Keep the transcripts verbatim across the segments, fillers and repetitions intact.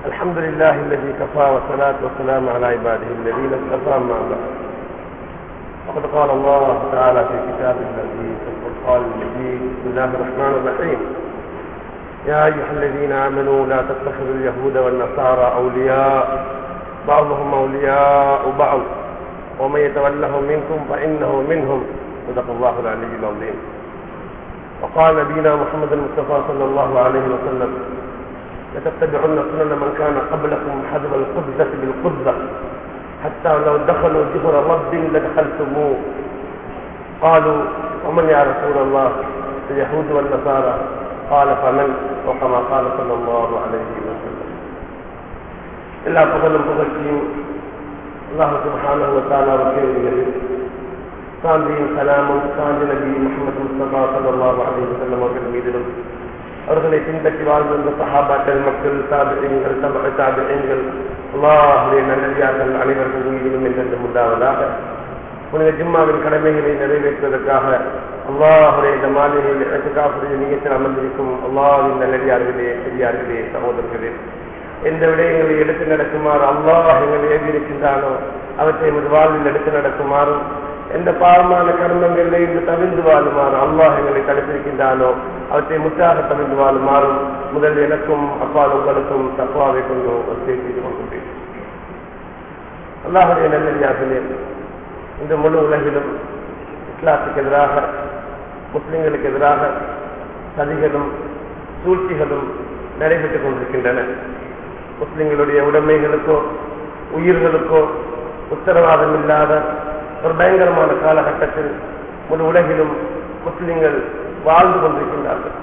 الحمد لله الذي كفى والصلاة والسلام على عباده الذين اصطفى ما بعد. وقد قال الله تعالى في كتابه العزيز والفرقان المجيد: بسم الله الرحمن الرحيم. يا أيها الذين آمنوا لا تتخذوا اليهود والنصارى أولياء بعضهم أولياء بعض ومن يتولهم منكم فإنه منهم. صدق الله العلي العظيم. وقال نبينا محمد المصطفى صلى الله عليه وسلم: لتتبعن سنن من كان قبلكم حذو القدة بالقدة حتى لو دخلوا جحر رب لدخلتموه. قالوا: ومن يا رسول الله؟ اليهود والنصارى. قال: فمن؟ وكما قال صلى الله عليه وسلم. எல்லா புகழும் புகழ்ச்சியும் அல்லாஹ் சுப்ஹானஹு வ தஆலாவுக்கே உரியது. சாந்தியும் சலாமும் சாந்தி நபி முஹம்மது முஸ்தபா ஸல்லல்லாஹு அலைஹி வஸல்லம் அவர்கள் மீதிலும் அவர்களை பின்பற்றி வாழ்ந்த சஹாபாக்கள், மக்கள், தாபிஈன்கள், தபஅ தாபிஈன்கள், அல்லாஹ்வுடைய நல்லடியார்கள் அனைவர்கள் மீதிலும் என்றென்றும் உண்டாவதாக. புனித ஜும்மாவின் கடமைகளை நிறைவேற்றுவதற்காக அல்லாஹ்வுடைய இந்த மாளிகையில் இஅ்திகாஃபுடைய நியத்தில் அமர்ந்திருக்கும் அல்லாஹ்வின் நல்லடியார்களே, பெரியார்களே, சகோதரர்களே, எந்த விடயங்களை எடுத்து நடக்குமாறு அல்லாஹ் எங்களை ஏவியிருக்கின்றானோ அவற்றை எமது வாழ்வில் எடுத்து நடக்குமாறும், எந்த பாவமான கர்மங்களை இன்று தவிர்ந்து வாழுமாறு அல்லாஹ் எங்களை தடுத்திருக்கின்றானோ அவற்றை முற்றாக தவிர்ந்து வாழுமாறும் முதல் எனக்கும் அப்பால் உங்களுக்கும் தக்வாவை கொண்டு வசதி செய்து கொண்டிருக்கிறேன். அல்லாஹுடைய நல்லடியார்களே, இந்த முழு உலகிலும் இஸ்லாத்துக்கு எதிராக, முஸ்லிம்களுக்கு எதிராக சதிகளும் சூழ்ச்சிகளும் நடைபெற்றுக் கொண்டிருக்கின்றன. முஸ்லிம்களுடைய உடைமைகளுக்கோ உயிர்களுக்கோ உத்தரவாதம் இல்லாத ஒரு பயங்கரமான காலகட்டத்தில் முழு உலகிலும் முஸ்லிம்கள் வாழ்ந்து கொண்டிருக்கின்றார்கள்.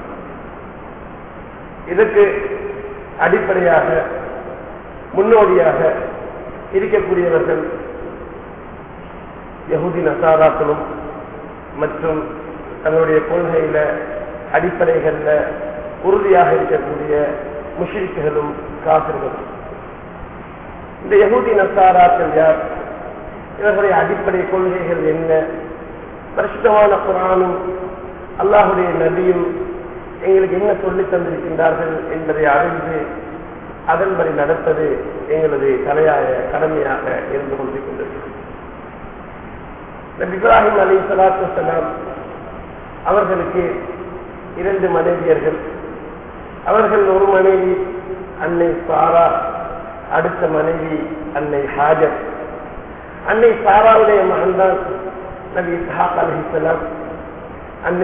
இதற்கு அடிப்படையாக முன்னோடியாக இருக்கக்கூடியவர்கள் யஹூதி நசாராக்களும் மற்றும் தங்களுடைய கொள்கையில அடிப்படைகள்ல உறுதியாக இருக்கக்கூடிய முஷ்ரிக்குகளும் காஃபிர்களும். இந்த யஹூதி நசாராக்கள் யார்? இவர்களுடைய அடிப்படை கொள்கைகள் என்ன? பரிசுத்தமான குர்ஆனும் அல்லாஹுடைய நபியும் எங்களுக்கு என்ன சொல்லி தந்திருக்கின்றார்கள் என்பதை அறிந்து அதன்படி நடப்பது எங்களது தலையாய கடமையாக இருந்து கொண்டிருக்கின்றது. நபி இப்ராஹிம் அலைஹிஸ்ஸலாத்து வஸ்ஸலாம் அவர்களுக்கு இரண்டு மனைவியர்கள். அவர்கள் ஒரு மனைவி அன்னை சாரா, அடுத்த மனைவி அன்னை ஹாஜர். அன்னை சாராவுடைய மகன்தான் நபி இஸ்ஹாக் அலைஹிஸ்ஸலாம். அன்னை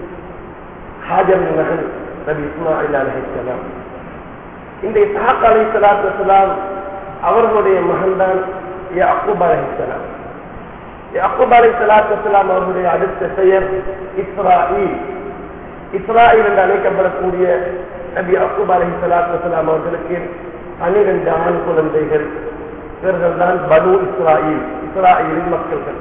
ஹாஜரின் மகன் நபி இஸ்மாயில் அலைஹிஸ்ஸலாம். இந்த இஸ்ஹாக் அலைஹிஸ்ஸலாத்து வஸ்ஸலாம் அவர்களுடைய மகன்தான் யாக்கூப் அலைஹிஸ்ஸலாம். யாக்கூப் அலைஹிஸ்ஸலாத்து வஸ்ஸலாம் அவர்களுடைய அடுத்த பெயர் இஸ்ராயீல். இஸ்ராயீல் என்று அழைக்கப்படக்கூடிய நபி யாக்கூப் அலைஹிஸ்ஸலாத்து வஸ்ஸலாம் அவர்களுக்கு பன்னிரண்டு ஆண் குழந்தைகள். இவர்கள் தான் பனு இஸ்ராயீல், இஸ்ராயீலின் மக்கள்கள்.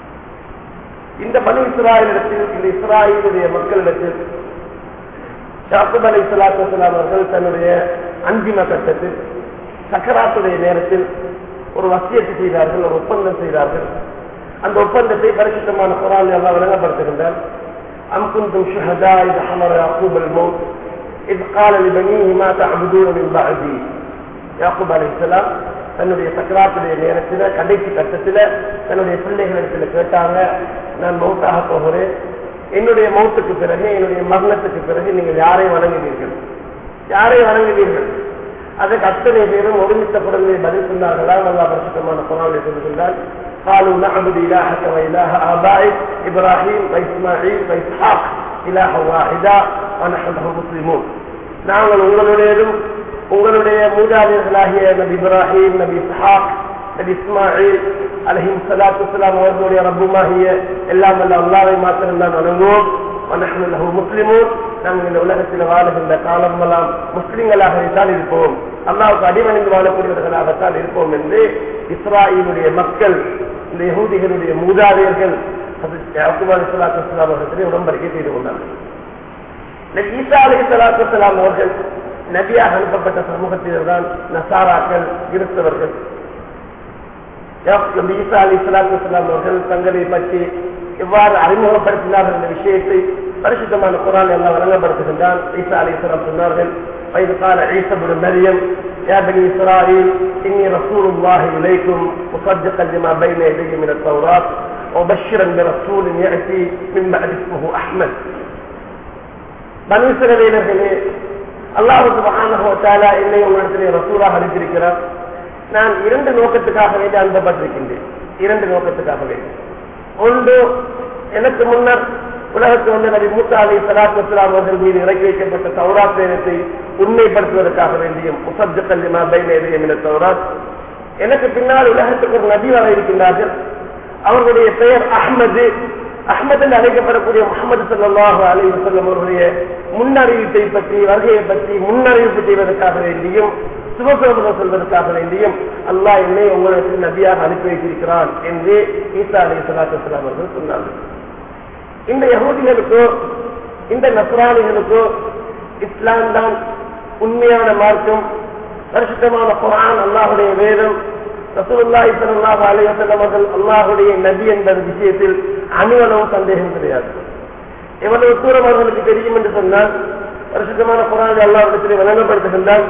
இந்த பனு இஸ்ராயலிடத்தில், இந்த இஸ்ராயீலுடைய மக்களிடத்தில் யாக்கூப் அலைஹிஸ்ஸலாத்து வஸ்ஸலாம் அவர்கள் தன்னுடைய அந்திம கட்டத்தில் சக்கராத்துடைய நேரத்தில் ஒரு வசியத்தை செய்தார்கள், ஒரு ஒப்பந்தம் செய்தார்கள். அந்த ஒப்பந்தத்தை பரிசுத்தமான குர்ஆனில் அல்லாஹ் விளங்கப்படுத்துகின்றார். அம் குன்தும் ஷுஹதா இத் ஹலர யாக்கூப் அல் மௌத் இத் கால லிபனீஹி மா தஅபுதூன மின் பஅதி. யாக்கூப் அலைஹிஸ்ஸலாம் தன்னுடைய சக்கராத்துடைய நேரத்தில், கடைசி கட்டத்தில் தன்னுடைய பிள்ளைகளிடத்தில் கேட்டாங்க, நான் மௌத்தாக போகிறேன், என்னுடைய மௌத்துக்கு பிறகு, என்னுடைய மரணத்துக்கு பிறகு நீங்கள் யாரை வணங்குவீர்கள்? யாரை வணங்குவீர்கள்? அதற்கு அத்தனை பேரும் ஒருமித்த குரலை பதில் சொன்னார்களா? அல்லாஹ் பரிசுத்தமான குர்ஆனில் சொல்லுகின்றார்: قالوا نعبد إلهك وإله آبائك إبراهيم وإسماعيل وإسحاق إلها واحدا ونحن له مسلمون. நாங்கள் உங்களுடையதும் உங்களுடைய மூதாதையர்களாகிய நபி இப்ராஹிம், நபி இஸ்ஹாக், நபி இஸ்மாயில் அலைஹிம் ஸலாத்து வஸ்ஸலாம் அவர்களுடைய ரப்புமாகிய எல்லாம் வல்ல அல்லாஹ்வை மாத்திரம்தான் வணங்குவோம். வநஹ்னு லஹு முஸ்லிமூன். நாங்கள் இந்த உலகத்தில் வாழுகின்ற காலமெல்லாம் முஸ்லிம்களாகத்தான் இருப்போம், அல்லாஹ்வுக்கு அடிபணிந்து வாழக்கூடியவர்களாகத்தான் இருப்போம் என்று இஸ்ராயீலுடைய மக்கள், இந்த யஹூதிகளுடைய மூதாதையர்கள் யாக்கூப் அலைஹிஸ்ஸலாத்து வஸ்ஸலாம் அவர்களிடத்தில் உடன்படிக்கை செய்து கொண்டார்கள். நபி ஈசா அலைஹிஸ்ஸலாத்து வஸ்ஸலாம் அவர்கள் நபியாக அனுப்பப்பட்ட சமூகத்தினர் தான் நசாராக்கள், கிறிஸ்தவர்கள். நபி ஈசா அலைஹிஸ்ஸலாத்து வஸ்ஸலாம் அவர்கள் தங்களை பற்றி எவ்வாறு அறிமுகப்படுத்தினார்கள் என்ற விஷயத்தை பரிசுத்தமான குர்ஆன் எல்லாம் வழங்கப்படுத்துகின்றான். ஈசா அலைஹிஸ்ஸலாம் சொன்னார்கள்: وإذ قال عيسى ابن مريم يا بني إسرائيل إني رسول الله إليكم مصدقا لما بين يدي من التوراة وبشرا برسول يأتي من بعد اسمه أحمد. பனி இஸ்ரவேலர்களே, அல்லாஹ் சுப்ஹானஹு வ தஆலா என்னை உங்களிடத்திலே ரசூலாக அனுப்பியிருக்கிறார். நான் இரண்டு நோக்கத்துக்காக வேண்டி அனுப்பப்பட்டிருக்கின்றேன். இரண்டு நோக்கத்துக்காக வேண்டி. ஒன்று, எனக்கு முன்னர் உலகத்தில் வந்த நபி மூசா அலைஹிஸ்ஸலாத்து வஸ்ஸலாம் அவர்கள் மீது இறக்கி வைக்கப்பட்ட தௌராத் வேதத்தை உண்மைப்படுத்துவதற்காக வேண்டியும் முஸத்திகன் லிமா பைன யதைய மினத் தௌராத். எனக்கு பின்னால் உலகத்துக்கு ஒரு நபி வர இருக்கின்றார்கள். அவர்களுடைய பெயர் அஹ்மது. அஹ்மது என்று அழைக்கப்படக்கூடிய முஹம்மது ஸல்லல்லாஹு அலைஹி வஸல்லம் அவர்களுடைய முன்னறிவிப்பை பற்றி, வருகையை பற்றி முன்னறிவிப்பு செய்வதற்காக வேண்டியும் சுபசோபனம் சொல்வதற்காக வேண்டியும் அல்லாஹ் என்னை உங்களுக்கு நபியாக அனுப்பி வைத்திருக்கிறான் என்று ஈசா அலைஹிஸ்ஸலாத்து வஸ்ஸலாம் அவர்கள் சொன்னார்கள். இந்த யஹூதிகளுக்கோ இந்த நஸ்ரானிகளுக்கோ இஸ்லாம் தான் உண்மையான மார்க்கம், பரிசுத்தமான குர்ஆன் அல்லாஹ்வுடைய வேதம், ரசூலுல்லாஹி ஸல்லல்லாஹு அலைஹி வஸல்லம் அவர்கள் அல்லாஹ்வுடைய நபி என்பது விஷயத்தில் அணுவளவு சந்தேகம் கிடையாது. எவ்வளவு தூரம் அவர்களுக்கு தெரியும் என்று சொன்னால், பரிசுத்தமான குர்ஆனை அல்லாஹ்விடத்திலே வழங்கப்படுத்துகின்றால்,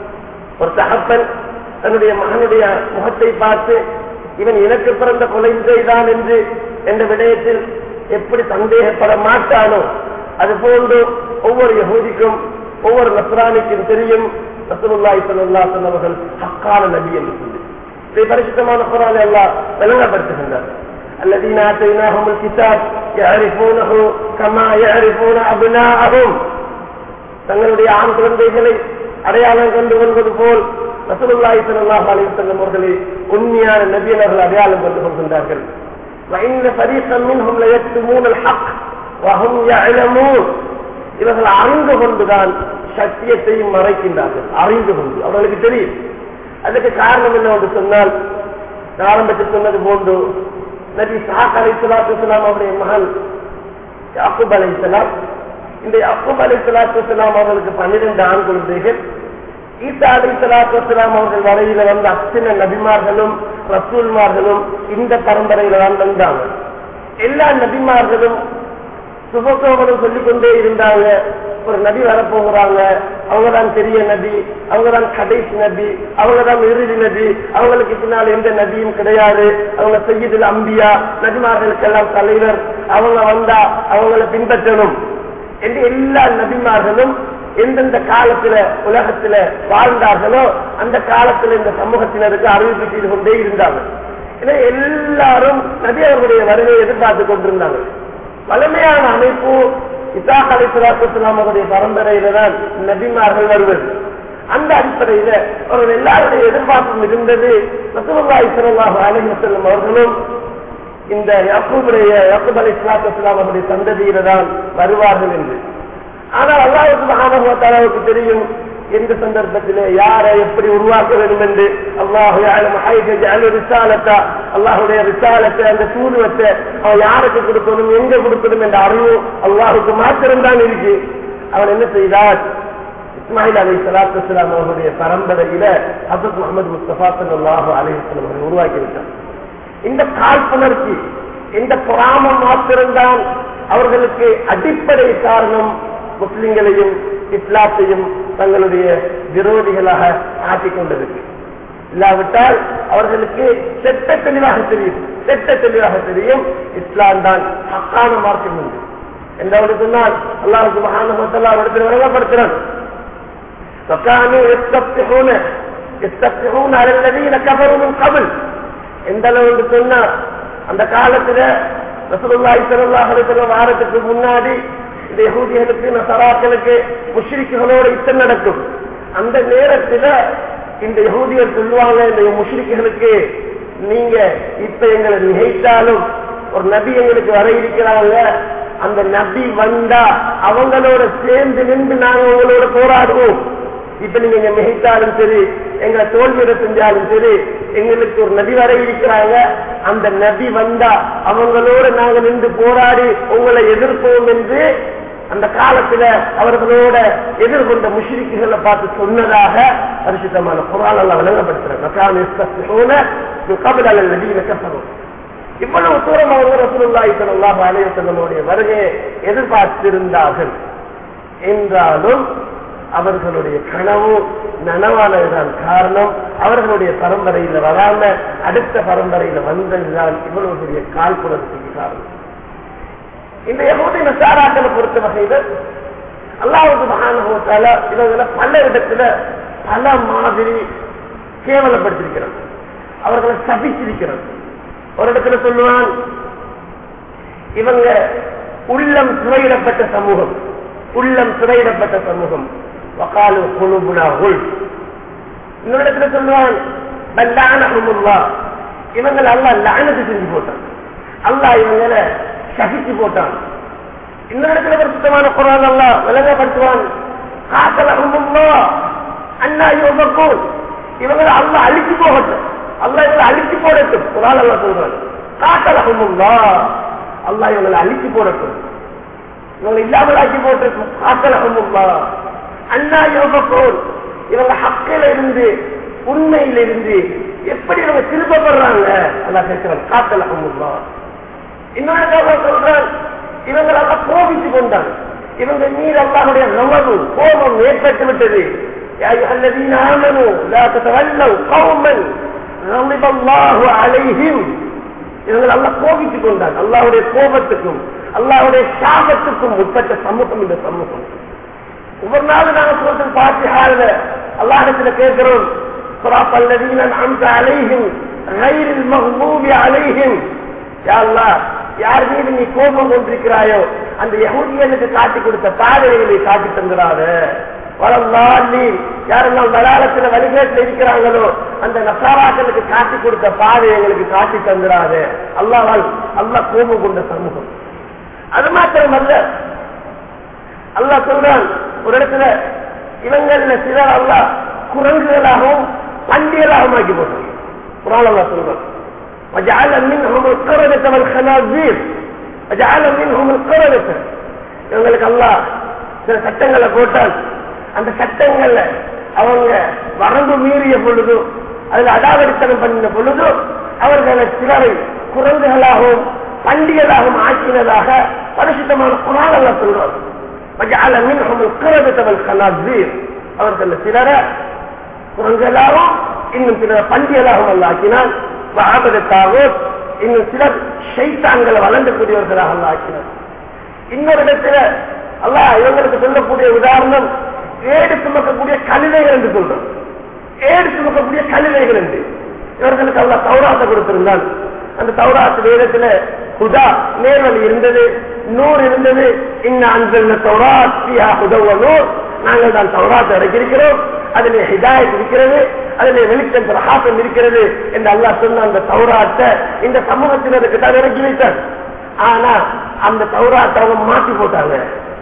ஒரு தகப்பன் தன்னுடைய மகனுடைய முகத்தை பார்த்து இவன் எனக்கு பிறந்த கொலை செய்தான் என்று என்ற விடயத்தில் எப்படி சந்தேகப்பட மாட்டானோ, அது போன்று ஒவ்வொரு யஹூதிக்கும் ஒவ்வொரு நஸ்ரானிக்கும் தெரியும் ரசூலுல்லாஹி ஸல்லல்லாஹு அலைஹி வஸல்லம் அவர்கள் ஹக்கான நபி என்று சொல்லி இதை பரிசுத்தமான குர்ஆனை அல்லாஹ் விளங்கப்படுத்துகின்றார். الذين آتيناهم الكتاب يعرفونه كما يعرفون أبناءهم. தங்களுடைய ஆண் குழந்தைகளை அடையாளம் கண்டு கொள்வது போல் ரசூலுல்லாஹி ஸல்லல்லாஹு அலைஹி வஸல்லம் அவர்களை உண்மையான நபியர்கள் அடையாளம் கண்டு கொள்கின்றார்கள். وإن فريقا منهم ليكتمون الحق وهم يعلمون. இவர்கள் அறிந்து கொண்டுதான் சத்தியத்தையும் மறைக்கின்றார்கள். அறிந்து கொண்டு அவர்களுக்கு தெரியும். அதுக்கு காரணம் என்ன என்று சொன்னால், ஆரம்பத்தில் சொன்னது போன்று நபி இஸ்ஹாக் அலைஹிஸ்ஸலாத்து வஸ்ஸலாம் அவருடைய மகன் யாக்கூப் அலைஹிஸ்ஸலாம், இந்த யாக்கூப் அலைஹிஸ்ஸலாத்து வஸ்ஸலாம் அவர்களுக்கு பன்னிரண்டு ஆண் குழந்தைகள். ஈசா அலைஹிஸ்ஸலாத்து வஸ்ஸலாம் அவர்கள் வரையில வந்த அத்தனை நபிமார்களும் ரசூல்மார்களும் இந்த பரம்பரையில தான் வந்தாங்க. எல்லா நபிமார்களும் சுபசோபனம் சொல்லிக் கொண்டே இருந்தாங்க. ஒரு நபி வரப்போகிறாங்க, அவங்கதான் பெரிய நபி, அவங்கதான் கடைசி நபி, அவங்கதான் இறுதி நபி, அவங்களுக்கு பின்னால் எந்த நபியும் கிடையாது, அவங்க சய்யிதுல் அம்பியா, நபிமார்களுக்கெல்லாம் தலைவர், அவங்க வந்தா அவங்களை பின்பற்றணும் என்று எல்லா நபிமார்களும் எந்தெந்த காலத்துல உலகத்துல வாழ்ந்தார்களோ அந்த காலத்துல இந்த சமூகத்தினருக்கு அறிவிப்பு செய்து கொண்டே இருந்தாங்க. எனவே எல்லாரும் நபி அவர்களுடைய வருகையை எதிர்பார்த்து கொண்டிருந்தாங்க. வலிமையான அமைப்பு இஸ்ஹாக் அலைஹிஸ்ஸலாத்து வஸ்ஸலாம் அவருடைய பரம்பரையில தான் நபிமார்கள் வருவது. அந்த அடிப்படையில அவர்கள் எல்லாருடைய எதிர்பார்ப்பும் இருந்தது ரசூலுல்லாஹி ஸல்லல்லாஹு அலைஹி வஸல்லம் அவர்களும் இந்த யாக்கூபுடைய யாக்கூப் அலைஹிஸ்ஸலாத்து வஸ்ஸலாம் அவருடைய சந்ததியில தான் வருவார்கள் என்று. ஆனால் அல்லாஹ் சுப்ஹானஹு வ தஆலாவுக்கு தெரியும் எந்த சந்தர்ப்பத்திலே யாரை எப்படி உருவாக்க வேண்டும் என்று. அல்லாஹ் யஅலமு ஹைஸ ஜஅல ரிசாலத, அல்லாஹ்வுடைய ரிசாலத்தை, அந்த தூதுவத்தை அவன் யாருக்கு கொடுக்கணும், எங்க கொடுக்கணும் என்ற அறிவு அல்லாஹ்வுக்கு மாத்திரம்தான் இருக்கு. அவன் என்ன செய்தார்? இஸ்மாயில் அலைஹிஸ்ஸலாத்து வஸ்ஸலாம் அவருடைய பரம்பரையில ஹஜ்ரத் முஹம்மது முஸ்தபா ஸல்லல்லாஹு அலைஹி வஸல்லம் அவரை உருவாக்கி விட்டார். இந்த காழ்ப்புணர்ச்சி, இந்த பொறாமம் மாத்திரம்தான் அவர்களுக்கு அடிப்படை காரணம் முஸ்லிம்களையும் இஸ்லாத்தையும் தங்களுடைய விரோதிகளாக ஆக்கிக் கொண்டிருக்கு. இல்லாவிட்டால் அவர்களுக்கு செட்ட தெளிவாக தெரியும், செட்ட தெளிவாக தெரியும் இஸ்லாம் தான் ஹக்கான மார்க்கம் என்று. என்று சொன்னால் அல்லாஹ் சுப்ஹானஹு வ தஆலா அவரிடத்தில் விளங்கப்படுத்துகிறான். وكانوا يستفتحون يستفتحون على الذين كفروا من قبل. எந்த அளவுக்கு சொன்னா, அந்த காலத்துல ரசூலுல்லாஹி ஸல்லல்லாஹு அலைஹி வஸல்லம் வாரத்துக்கு முன்னாடி இந்த யஹூதிகளுக்கு நஸராக்களுக்கு முஷ்ரிக்குகளோட யுத்தம் நடக்கும். அந்த நேரத்துல இந்த யஹூதிகள் சொல்லுவாங்க இந்த முஷ்ரிக்குகளுக்கு, நீங்க இப்ப எங்களை நினைத்தாலும் ஒரு நபி எங்களுக்கு வர இருக்கிறாங்க, அந்த நபி வந்தா அவங்களோட சேர்ந்து நின்று நாங்க உங்களோட போராடுவோம். இப்ப நீங்க மிகைத்தாலும் சரி, எங்களை தோல்வியிட செஞ்சாலும் சரி, எங்களுக்கு ஒரு நபி வர இருக்கிறாங்க, அந்த நபி வந்தா அவங்களோட நாங்க நின்று போராடி உங்களை எதிர்ப்போம் என்று அந்த காலத்துல அவர்களோட எதிர்கொண்ட முஷ்ரிக்குகளை பார்த்து சொன்னதாக பரிசுத்தமான குர்ஆன் அல்லாஹ் விளங்கப்படுத்துறாங்க. இவ்வளவு தூரம் அவங்க ரசூலுல்லாஹி ஸல்லல்லாஹு அலைஹி வஸல்லம் வருகையை எதிர்பார்த்திருந்தார்கள் என்றாலும் அவர்களுடைய கனவு நனவானதுதான் காரணம். அவர்களுடைய பரம்பரையில வராம அடுத்த பரம்பரையில வந்ததுதான் இவ்வளவு பெரிய கால்புறத்துக்கு காரணம். இந்த யஹூதி நஸாராக்களை பொறுத்த வகையில அல்லாஹ் சுப்ஹானஹு வ தஆலா இவங்களை பல இடத்துல பல மாதிரி கேவலப்படுத்திருக்கிறார், அவர்களை சபிச்சிருக்கிறார். ஒரு இடத்துல சொல்லுவான், இவங்க உள்ளம் துறையிடப்பட்ட சமூகம், உள்ளம் துறையிடப்பட்ட சமூகம். வகாலு குலூபுனா குல்ஃப். இன்னொரு இடத்துல சொல்லுவான், பல் லஅனஹுமுல்லாஹ், இவங்களை அல்லாஹ் லஅனத்து செஞ்சு போட்டான், அல்லாஹ் இவங்களை சபிச்சு போட்டான். இன்னொரு இடத்துல பரிசுத்தமான குர்ஆன் அல்லாஹ் விளங்கப்படுத்துவான், காத்தலஹுமுல்லாஹ் அன்னா யுஃபக்கூன், இவங்களை அல்லாஹ் அழிச்சு போகட்டும், அல்லாஹ் இவங்களை அழிச்சு போடட்டும். குர்ஆன் அல்லாஹ் சொல்றான், காத்தலஹுமுல்லாஹ், அல்லாஹ் இவங்களை அழிச்சு போடட்டும், இவங்களை இல்லாமல் ஆக்கி போட்டிருக்கும். காத்தலஹுமுல்லாஹ் அன்னா யுஃபக்கூன், இவங்க ஹக்கில இருந்து உண்மையில இருந்து எப்படி இவங்க திருப்பப்படுறாங்க அல்லாஹ் கேட்கிறான். காத்தலஹுமுல்லாஹ். இன்னொரு சொல்றான், இவங்க எல்லாம் கோபிச்சு கொண்டாங்க, இவங்க மீது அல்லாஹ்வுடைய கவனம் கோபம் ஏற்பட்டு விட்டது. யா அய்யுஹல்லதீன ஆமனூ லா ததவல்லவ் கௌமன் غضب الله عليهم, இவங்க அல்லாஹ் கோபிச்சு கொண்டாங்க. அல்லாஹ்வுடைய கோபத்துக்கும் அல்லாஹ்வுடைய சாபத்துக்கும் உட்பட்ட சமூகம் இந்த சமூகம். ஒவ்வொரு நாளும் நாங்கள் சொல்றது ஃபாத்திஹால அல்லாஹ்விடத்துல கேட்கிறோம், ஸிராத்தல்லதீன அன்அம்த அலைஹிம் கைரில் மக்தூபி அலைஹிம், யா அல்லாஹ் யார் மீது நீ கோபம் கொண்டிருக்கிறாயோ அந்த யஹூதிகளுக்கு காட்டி கொடுத்த பாதைகளை காட்டி தந்துடாத. வலல்லாஹி, யாரெல்லாம் வலாலத்துல வழிகேட்டில் இருக்கிறாங்களோ அந்த நசாராக்களுக்கு காட்டி கொடுத்த பாதையை எங்களுக்கு காட்டி தந்துடாத. அல்லாஹ்வால் அல்லாஹ் கோபம் கொண்ட சமூகம். அது மாத்திரமல்ல, அல்லாஹ் சொல்றான் ஒரு இடத்துல, இவங்கள சிலர் அல்லாஹ் குரங்குகளாகவும் பண்டிகளாகவும் ஆக்கி போட்டாங்க. குர்ஆன் அல்லாஹ் சொல்றான், وجعل منهم القردة والخنازير وجعل منهم القردة. இவங்களுக்கு அல்லாஹ் சில சட்டங்களை போட்டால் அந்த சட்டங்கள்ல அவங்க வரம்பு மீறிய பொழுது, அதுல அடாவடித்தனம் பண்ணின பொழுது அவர்களை சிலரை குரங்குகளாகவும் பண்டிகளாகவும் ஆக்கினதாக பரிசுத்தமான குர்ஆன் அல்லாஹ் சொல்றார். وجعل منهم القردة والخنازير, அவர்கள் சிலரை குரங்குகளாகவும் இன்னும் சிலரை பண்டிகளாகவும் அல்லாஹ் ஆக்கினான். இன்னும் சிலர் ஷைத்தான்களை வளர்ந்தக்கூடியவர்களாக அல்லாஹ் ஆக்கினார். இன்னொரு இடத்துல அல்லாஹ் இவங்களுக்கு சொல்லக்கூடிய உதாரணம் ஏடு சுமக்கக்கூடிய கழுதைகள் என்று சொல்றோம். ஏடு சுமக்கக்கூடிய கழுதைகள் என்று இவர்களுக்கு அல்லாஹ் தௌராத்தை கொடுத்திருந்தான். அந்த தௌராத் வேதத்துல ஹுதா நேர்வழி இருந்தது, நூறு இருந்தது. இன்ன அன்சல்ன தௌராத் ஃபீஹா ஹுதா வ நூர், நாங்கள் தான் தௌராத்தை இறக்கியிருக்கிறோம், அதிலே ஹிதாயத் இருக்கிறது, அதிலே வெளிச்சம் பிரகாசம் இருக்கிறது என்று அல்லாஹ் சொன்ன அந்த தௌராத்தை இந்த சமூகத்தினருக்கு தான் இறக்கி வைத்தார். ஆனா அந்த தௌராத்தை அவங்க மாற்றி போட்டாங்க.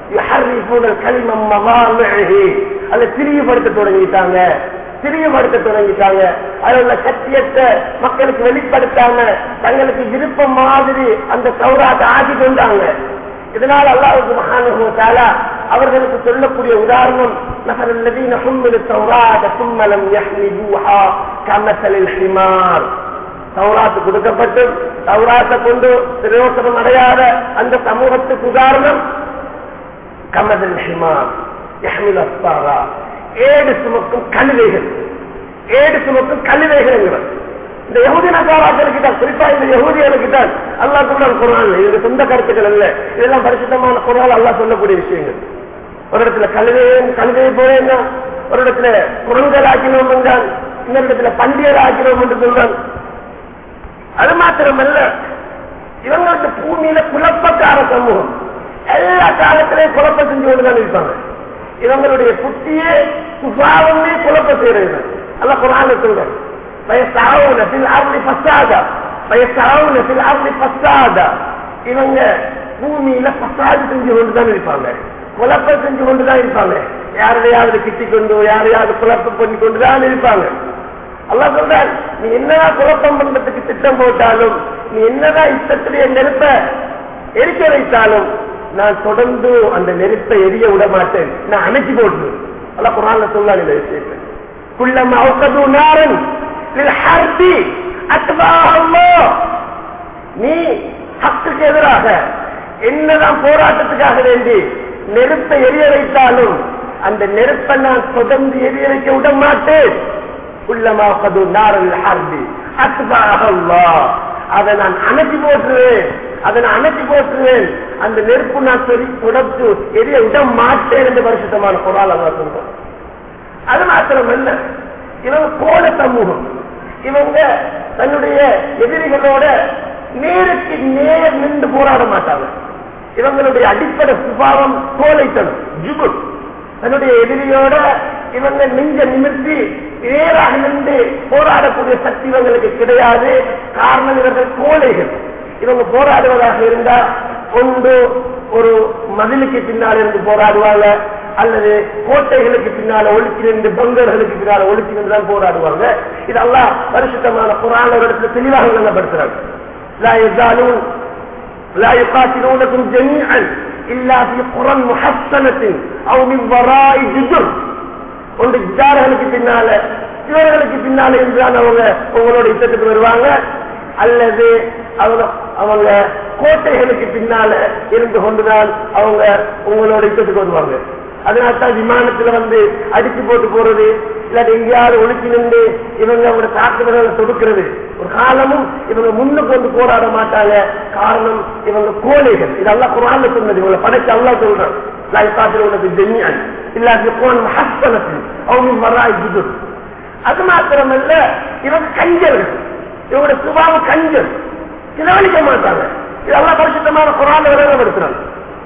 அதை திரிவுபடுத்த தொடங்கிட்டாங்க திரிவுபடுத்த தொடங்கிட்டாங்க அதுல சத்தியத்தை மக்களுக்கு வெளிப்படுத்தாம தங்களுக்கு விருப்பம் மாதிரி அந்த தௌராத்தை ஆக்கி கொண்டாங்க. இதனால அல்லாஹ் சுப்ஹானஹு வ தஆலா அவர்களுக்கு சொல்லக்கூடிய உதாரணம், நஹரல்லதீன ஹும்மிலு தௌராத ثم لم يحملوها كمثل الحمار. தௌராத் கொடுக்கப்பட்டு தௌராத்தை கொண்டு பிரயோசனம் அடையாத அந்த சமூகத்துக்கு உதாரணம் கமதல் ஹிமார் யஹ்மில் அஸ்பாரா, ஏடு சுமக்கும் கழுதைகள். ஏடு சுமக்கும் கழுதைகள் என்கிறார். இந்த யஹூதி நஸாராக்களுக்கு தான், குறிப்பா இந்த யஹூதிகளுக்கு தான் அல்லாஹ் சொல்ற குர்ஆன், இது சொந்த கருத்துக்கள் அல்ல, இதெல்லாம் பரிசுத்தமான குர்ஆன் அல்லாஹ் சொல்லக்கூடிய விஷயங்கள். ஒரு இடத்துல கழுதையும் கழுதையை போறேன்னா, ஒரு இடத்துல குரங்கள் ஆக்கினோம் என்றால், இன்னொரு இடத்துல பண்டிகை ஆக்கினோம் என்று சொல்றான். அது மாத்திரமல்ல, இவங்களுக்கு பூமியில குழப்பக்கார சமூகம், எல்லா காலத்திலையும் குழப்பம் செஞ்சு கொண்டுதான் இருப்பாங்க. இவங்களுடைய புத்தியே சுபாவமே குழப்ப செய்யறது. அல்லாஹ் குர்ஆன்ல சொல்றான், பயசாவுன ஃபில் அர்லி ஃபஸாதா பயசாவுன ஃபில் அர்லி ஃபஸாதா. இவங்க பூமியில ஃபஸாது செஞ்சு கொண்டுதான் இருப்பாங்க, குழப்பம் செஞ்சு கொண்டுதான் இருப்பாங்க. யாரையாவது கிட்டிக் கொண்டு யாரையாவது குழப்பம் பண்ணி கொண்டுதான் இருப்பாங்க. அல்லாஹ் சொல்றான், நீ என்னதான் குழப்பம் பண்றதுக்கு திட்டம் போட்டாலும், நீ என்னதான் இஷ்டத்திலேயே நெருப்ப எரிக்க வைத்தாலும், நான் தொடர்ந்து அந்த நெருப்பை எரிய விட மாட்டேன், நான் அணைச்சி போட்டு. அல்லாஹ் குர்ஆன்ல சொல்றான் இந்த விஷயத்தை. குல்லமா அவுகது நாரன் லில் ஹர்பி அத்பாஹ அல்லாஹ். நீ ஹக்குக்கு எதிராக என்னதான் போராட்டத்துக்காக வேண்டி நெருப்பை எரிய வைத்தாலும் அந்த நெருப்பை நான் தொடர்ந்து எரியரைக்க விட மாட்டேன். உள்ளமாகது நாரல் ஹர்பி அத்பாஹ அல்லாஹ், அதை நான் அணைச்சி போட்டுருவேன், அதை நான் அணைச்சி போட்டுருவேன். அந்த நெருப்பு நான் தொடர்ந்து எரிய விட மாட்டேன் என்று பரிசுத்தமான குர்ஆன் அல்லாஹ் சொல்றான். அது மாத்திரம் அல்ல, இவங்க கோல சமூகம். இவங்க தன்னுடைய எதிரிகளோட நேருக்கு நேர் நின்று போராட மாட்டாங்க. இவங்களுடைய அடிப்படை சுபாவம் கோலைத்தனம், ஜுபுல். தன்னுடைய எதிரியோட இவங்க நெஞ்ச நிமிர்த்தி நேராக நின்று போராடக்கூடிய சக்தி இவங்களுக்கு கிடையாது. காரணம், இவர்கள் கோலைகள். இவங்க போராடுவதாக இருந்தா ஒன்று ஒரு மதிலுக்கு பின்னால் இருந்து போராடுவாங்க, அல்லது கோட்டைகளுக்கு பின்னால ஒழிச்சு நின்று பங்கர்களுக்கு பின்னால ஒழிச்சு நின்று தான் போராடுவாங்க. இது அல்லாஹ் பரிசுத்தமான குர்ஆன் ஒரு இடத்துல தெளிவாக விளங்கப்படுத்துறாங்க. லா யஸாலூன் லா யுகாத்திலூனகும் ஜமீஅன் இல்லா ஃபீ குரன் முஹஸ்ஸனத்தின் அவ் மின் வராஇ ஜுதுர். ஒன்று ஜிதார்களுக்கு பின்னால இவர்களுக்கு பின்னால இருந்தால் அவங்க உங்களோட யுத்தத்துக்கு வருவாங்க, அல்லது அவங்க அவங்க கோட்டைகளுக்கு பின்னால இருந்து கொண்டுதான் அவங்க உங்களோட யுத்தத்துக்கு வருவாங்க. அதனால்தான் விமானத்துல வந்து அடிச்சு போட்டு போறது, இல்லாட்டி எங்கேயாவது ஒழுக்கி நின்று இவங்க அவங்க தாக்குதல்களை தொடுக்கிறது. ஒரு காலமும் இவங்க முன்னுக்கு வந்து போராட மாட்டாங்க. காரணம், இவங்க கோழைகள். இதெல்லாம் குர்ஆன்ல சொன்னது. இவங்களை படைச்சு அல்லாஹ் சொல்றான், அது மாத்திரமல்ல, இவங்க கஞ்சர்கள். இவங்க சுபாவம் கஞ்சல், செலவழிக்க மாட்டாங்க. இதெல்லாம் பரிசுத்தமான குர்ஆன்ல விளங்கப்படுத்துறாங்க.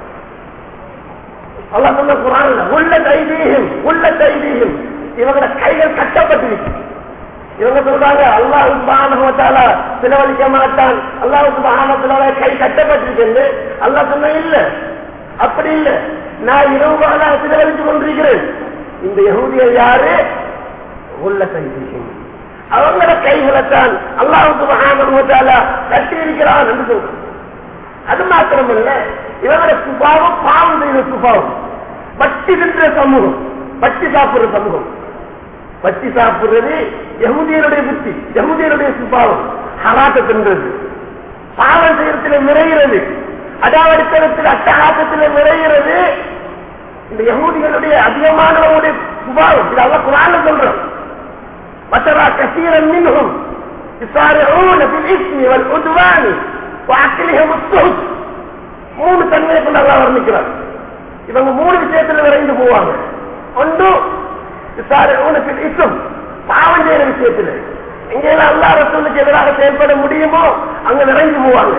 அல்லாஹ் சொன்ன குர்ஆன்ல உள்ள தைதீஹிம் உள்ள தைதீஹிம், இவங்களோட கைகள் கட்டப்பட்டிருக்கு. இவங்க சொல்றாங்க அல்லாஹ் சுப்ஹானஹு வ தஆலா செலவழிக்க மாட்டான், அல்லாஹ் சுப்ஹானஹு வ தஆலா கை கட்டப்பட்டிருக்கு. அல்லாஹ் சொன்ன இல்ல, அப்படி இல்ல, நான் இரவு பகலாக செலவழித்துக் கொண்டிருக்கிறேன். இந்த யஹூதியர் யாரு? உள்ள தைதீஹிம், அவங்களோட கைகளைத்தான் அல்லாஹ் சுப்ஹானஹு வ தஆலா கட்டி இருக்கிறான் என்று சொல்றான். அது மாத்திரமல்ல, இவங்களோட சுபாவம் பாவம் செய்த சுபாவம். பட்டி தின்ற சமூகம், பட்டி சாப்பிடுற சமூகம். பட்டி சாப்பிடுறது யஹூதியருடைய புத்தி, யஹூதியருடைய சுபாவம். ஹராத்த தின்றது, பாவம் செய்யறதுல நிறைகிறது, அடாவடித்தனத்தில் அட்டகாசத்தில் நிறைகிறது. இந்த யஹூதிகளுடைய அதிகமானவருடைய சுபாவம். இது அல்லாஹ் குர்ஆன்ல சொல்றோம். வதரா கஸீரன் மின்ஹும் யஸாரிஊன ஃபில் இஸ்மி வல் உத்வானி வஅக்லிஹிம் அஸ்-சுஹத். மூணு தன்மையை கொண்டு அல்லாஹ் வர்ணிக்கிறார். இவங்க மூணு விஷயத்துல விரைந்து போவாங்க. ஒன்று யஸாரிஊன ஃபில் இஸ்ம், பாவம் செய்யற விஷயத்துல எங்கெல்லாம் அல்லாஹ் ரசூலுக்கு எதிராக செயல்பட முடியுமோ அங்க விரைந்து போவாங்க.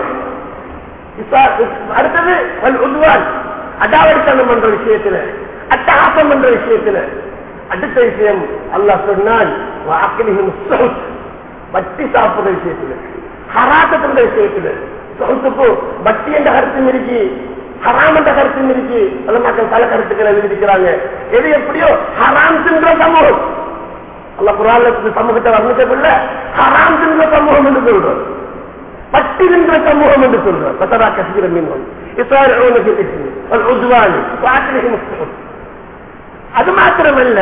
அடுத்தது வல் உத்வான், அடாவடித்தனம் பண்ற விஷயத்துல, அட்டகாசம் பண்ற விஷயத்துல. அடுத்த விஷயம் அல்லாஹ் சொன்னான் வஅக்லிஹிம் அஸ்-சுஹத், வட்டி சாப்பிடுற விஷயத்துல, ஹராத்தத்துடைய விஷயத்துல. சொத்துக்கு வட்டி என்ற கருத்தும் இருக்கு, ஹராம் என்ற கருத்தும் இருக்கு. பல மக்கள் பல கருத்துக்களை எழுதிக்கிறாங்க. எது எப்படியோ ஹராம் தின்ற சமூகம். அல்லாஹ் குர்ஆன்ல சமூகத்தை வர்ணிக்கவில்லை, ஹராம் தின்ற சமூகம் என்று சொல்றோம், பட்டி நின்ற சமூகம் என்று சொல்றோம். பத்தரா கஸீரன் மின்ஹும் யஸாரிஊன ஃபில் இஸ்மி வல் உத்வானி வஅக்லிஹிம் அஸ்-சுஹத். அது மாத்திரமல்ல,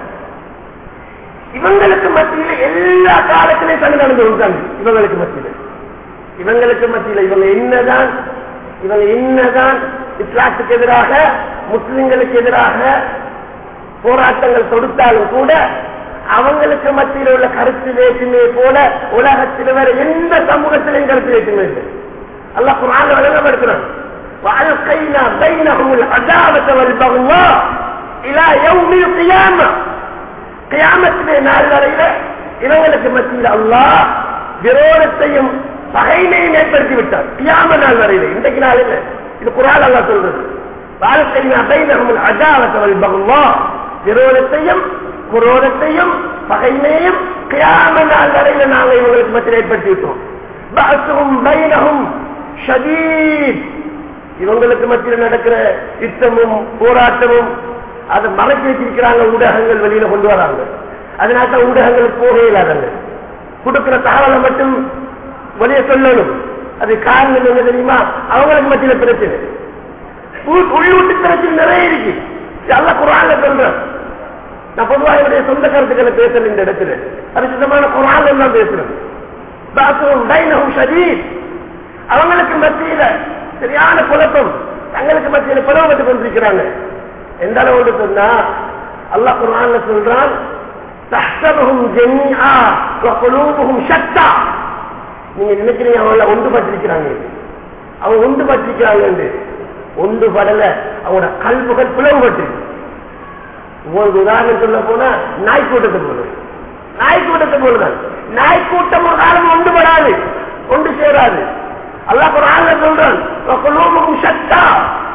இவங்களுக்கு மத்தியில் எல்லா காலத்திலையும் சண்டை நடந்து கொண்டாங்க. இவங்களுக்கு மத்தியில் இவங்களுக்கு மத்தியில் இவங்க என்னதான் இவங்க என்னதான் இஸ்லாத்துக்கு எதிராக முஸ்லிம்களுக்கு எதிராக போராட்டங்கள் தொடுத்தாலும் கூட அவங்களுக்கு மத்தியில் உள்ள கருத்து வேற்றுமை போல உலகத்தில் வேற எந்த சமூகத்திலையும் கருத்து வேற்றுமை இல்லை. அல்லாஹ் குர்ஆன்ல விளங்கப்படுத்துறான், வஅல்கைனா பைனஹுல் அதாவத வல் பக்லா இலா யௌமில் கியாமா. கியாமத்திலே நாள் வரையில இவங்களுக்கு மத்தியில் அல்லாஹ் விரோதத்தையும் பகைமையும் ஏற்படுத்தி விட்டார். கியாம நாள் வரையில, இன்றைக்கு நாள் இல்லை. இது குர்ஆன் அல்லாஹ் சொல்றது. வஅல்கைனா பைனஹுல் அதாவத வல் பக்லா, விரோதத்தையும் குரோதத்தையும் பகைமையும் கியாம நாள் வரையில நாங்கள் இவங்களுக்கு மத்தியில் ஏற்படுத்தி விட்டோம். பஅஸுஹும் பைனஹும் ஷதீத், இவங்களுக்கு மத்தியில் நடக்கிற யுத்தமும் போராட்டமும் அதை மறைச்சு வச்சிருக்கிறாங்க. ஊடகங்கள் வெளியில கொண்டு வராங்க. அதனால ஊடகங்கள் போக இல்லாதங்க, கொடுக்கிற தகவலை மட்டும் வெளியே சொல்லணும். அது காரணம் என்ன தெரியுமா? அவங்களுக்கு மத்தியில பிரச்சனை, உள்ளூட்டு பிரச்சனை நிறைய இருக்கு. அல்லாஹ் குர்ஆன்ல சொல்றேன். நான் பொதுவாக என்னுடைய சொந்த கருத்துக்களை பேசல இந்த இடத்துல, பரிசுத்தமான குர்ஆன்ல தான் பேசுறேன். பஅஸுஹும் பைனஹும் ஷதீத், அவங்களுக்கு மத்தியில சரியான குழப்பம், தங்களுக்கு மத்தியில பிளவுபட்டு கொண்டிருக்கிறாங்க. எந்த அளவுக்கு சொன்னா அல்லாஹ் குர்ஆன்ல சொல்றான், தஹ்சபுஹும் ஜமீஆ வ குலூபுஹும் ஷத்தா. நீங்க நினைக்கிறீங்க அவங்க ஒன்றுபட்டிருக்கிறாங்க, அவங்க ஒன்றுபட்டிருக்கிறாங்க என்று. ஒன்றுபடல, அவங்களோட கல்புகள் பிளவுபட்டு. உங்களுக்கு உதாரணம் சொல்ல போனா நாய்க்கூட்டத்தை போல, நாய்க்கூட்டத்தை போலதான். நாய்க்கூட்டம் ஒரு காலம் ஒன்றுபடாது, ஒன்று சேராது. அல்லாஹ் குர்ஆன்ல சொல்றான், வகுலூபுஹும் ஷத்தா.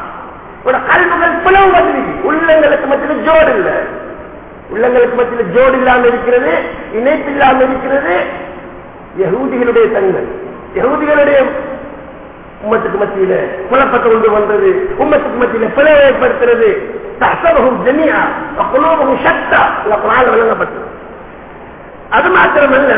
கல்புகள் பிளவுபட்டிருக்கு. உள்ளங்களுக்கு மத்தியில் ஜோடு இல்ல, உள்ளங்களுக்கு மத்தியில் ஜோடு இல்லாம இருக்கிறது, இணைப்பு இல்லாம இருக்கிறது. யஹூதிகளுடைய தன்மை, யஹூதிகளுடைய உம்மத்துக்கு மத்தியில குழப்பத்தை கொண்டு வந்தது, உம்மத்துக்கு மத்தியில பிளவை ஏற்படுத்துறது. தஹ்சபுஹும் ஜமீஆ வ குலூபுஹும் ஷத்தா. அல்லாஹ் குர்ஆன்ல வழங்கப்பட்டது. அது மாத்திரமல்ல,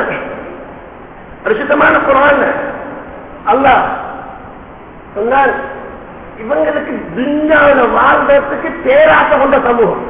பரிசுத்தமான குர்ஆன்ல அல்லாஹ் சொன்னார், இவங்களுக்கு துன்யாவுல வாழ்றதுக்கு பேராசை கொண்ட சமூகம்,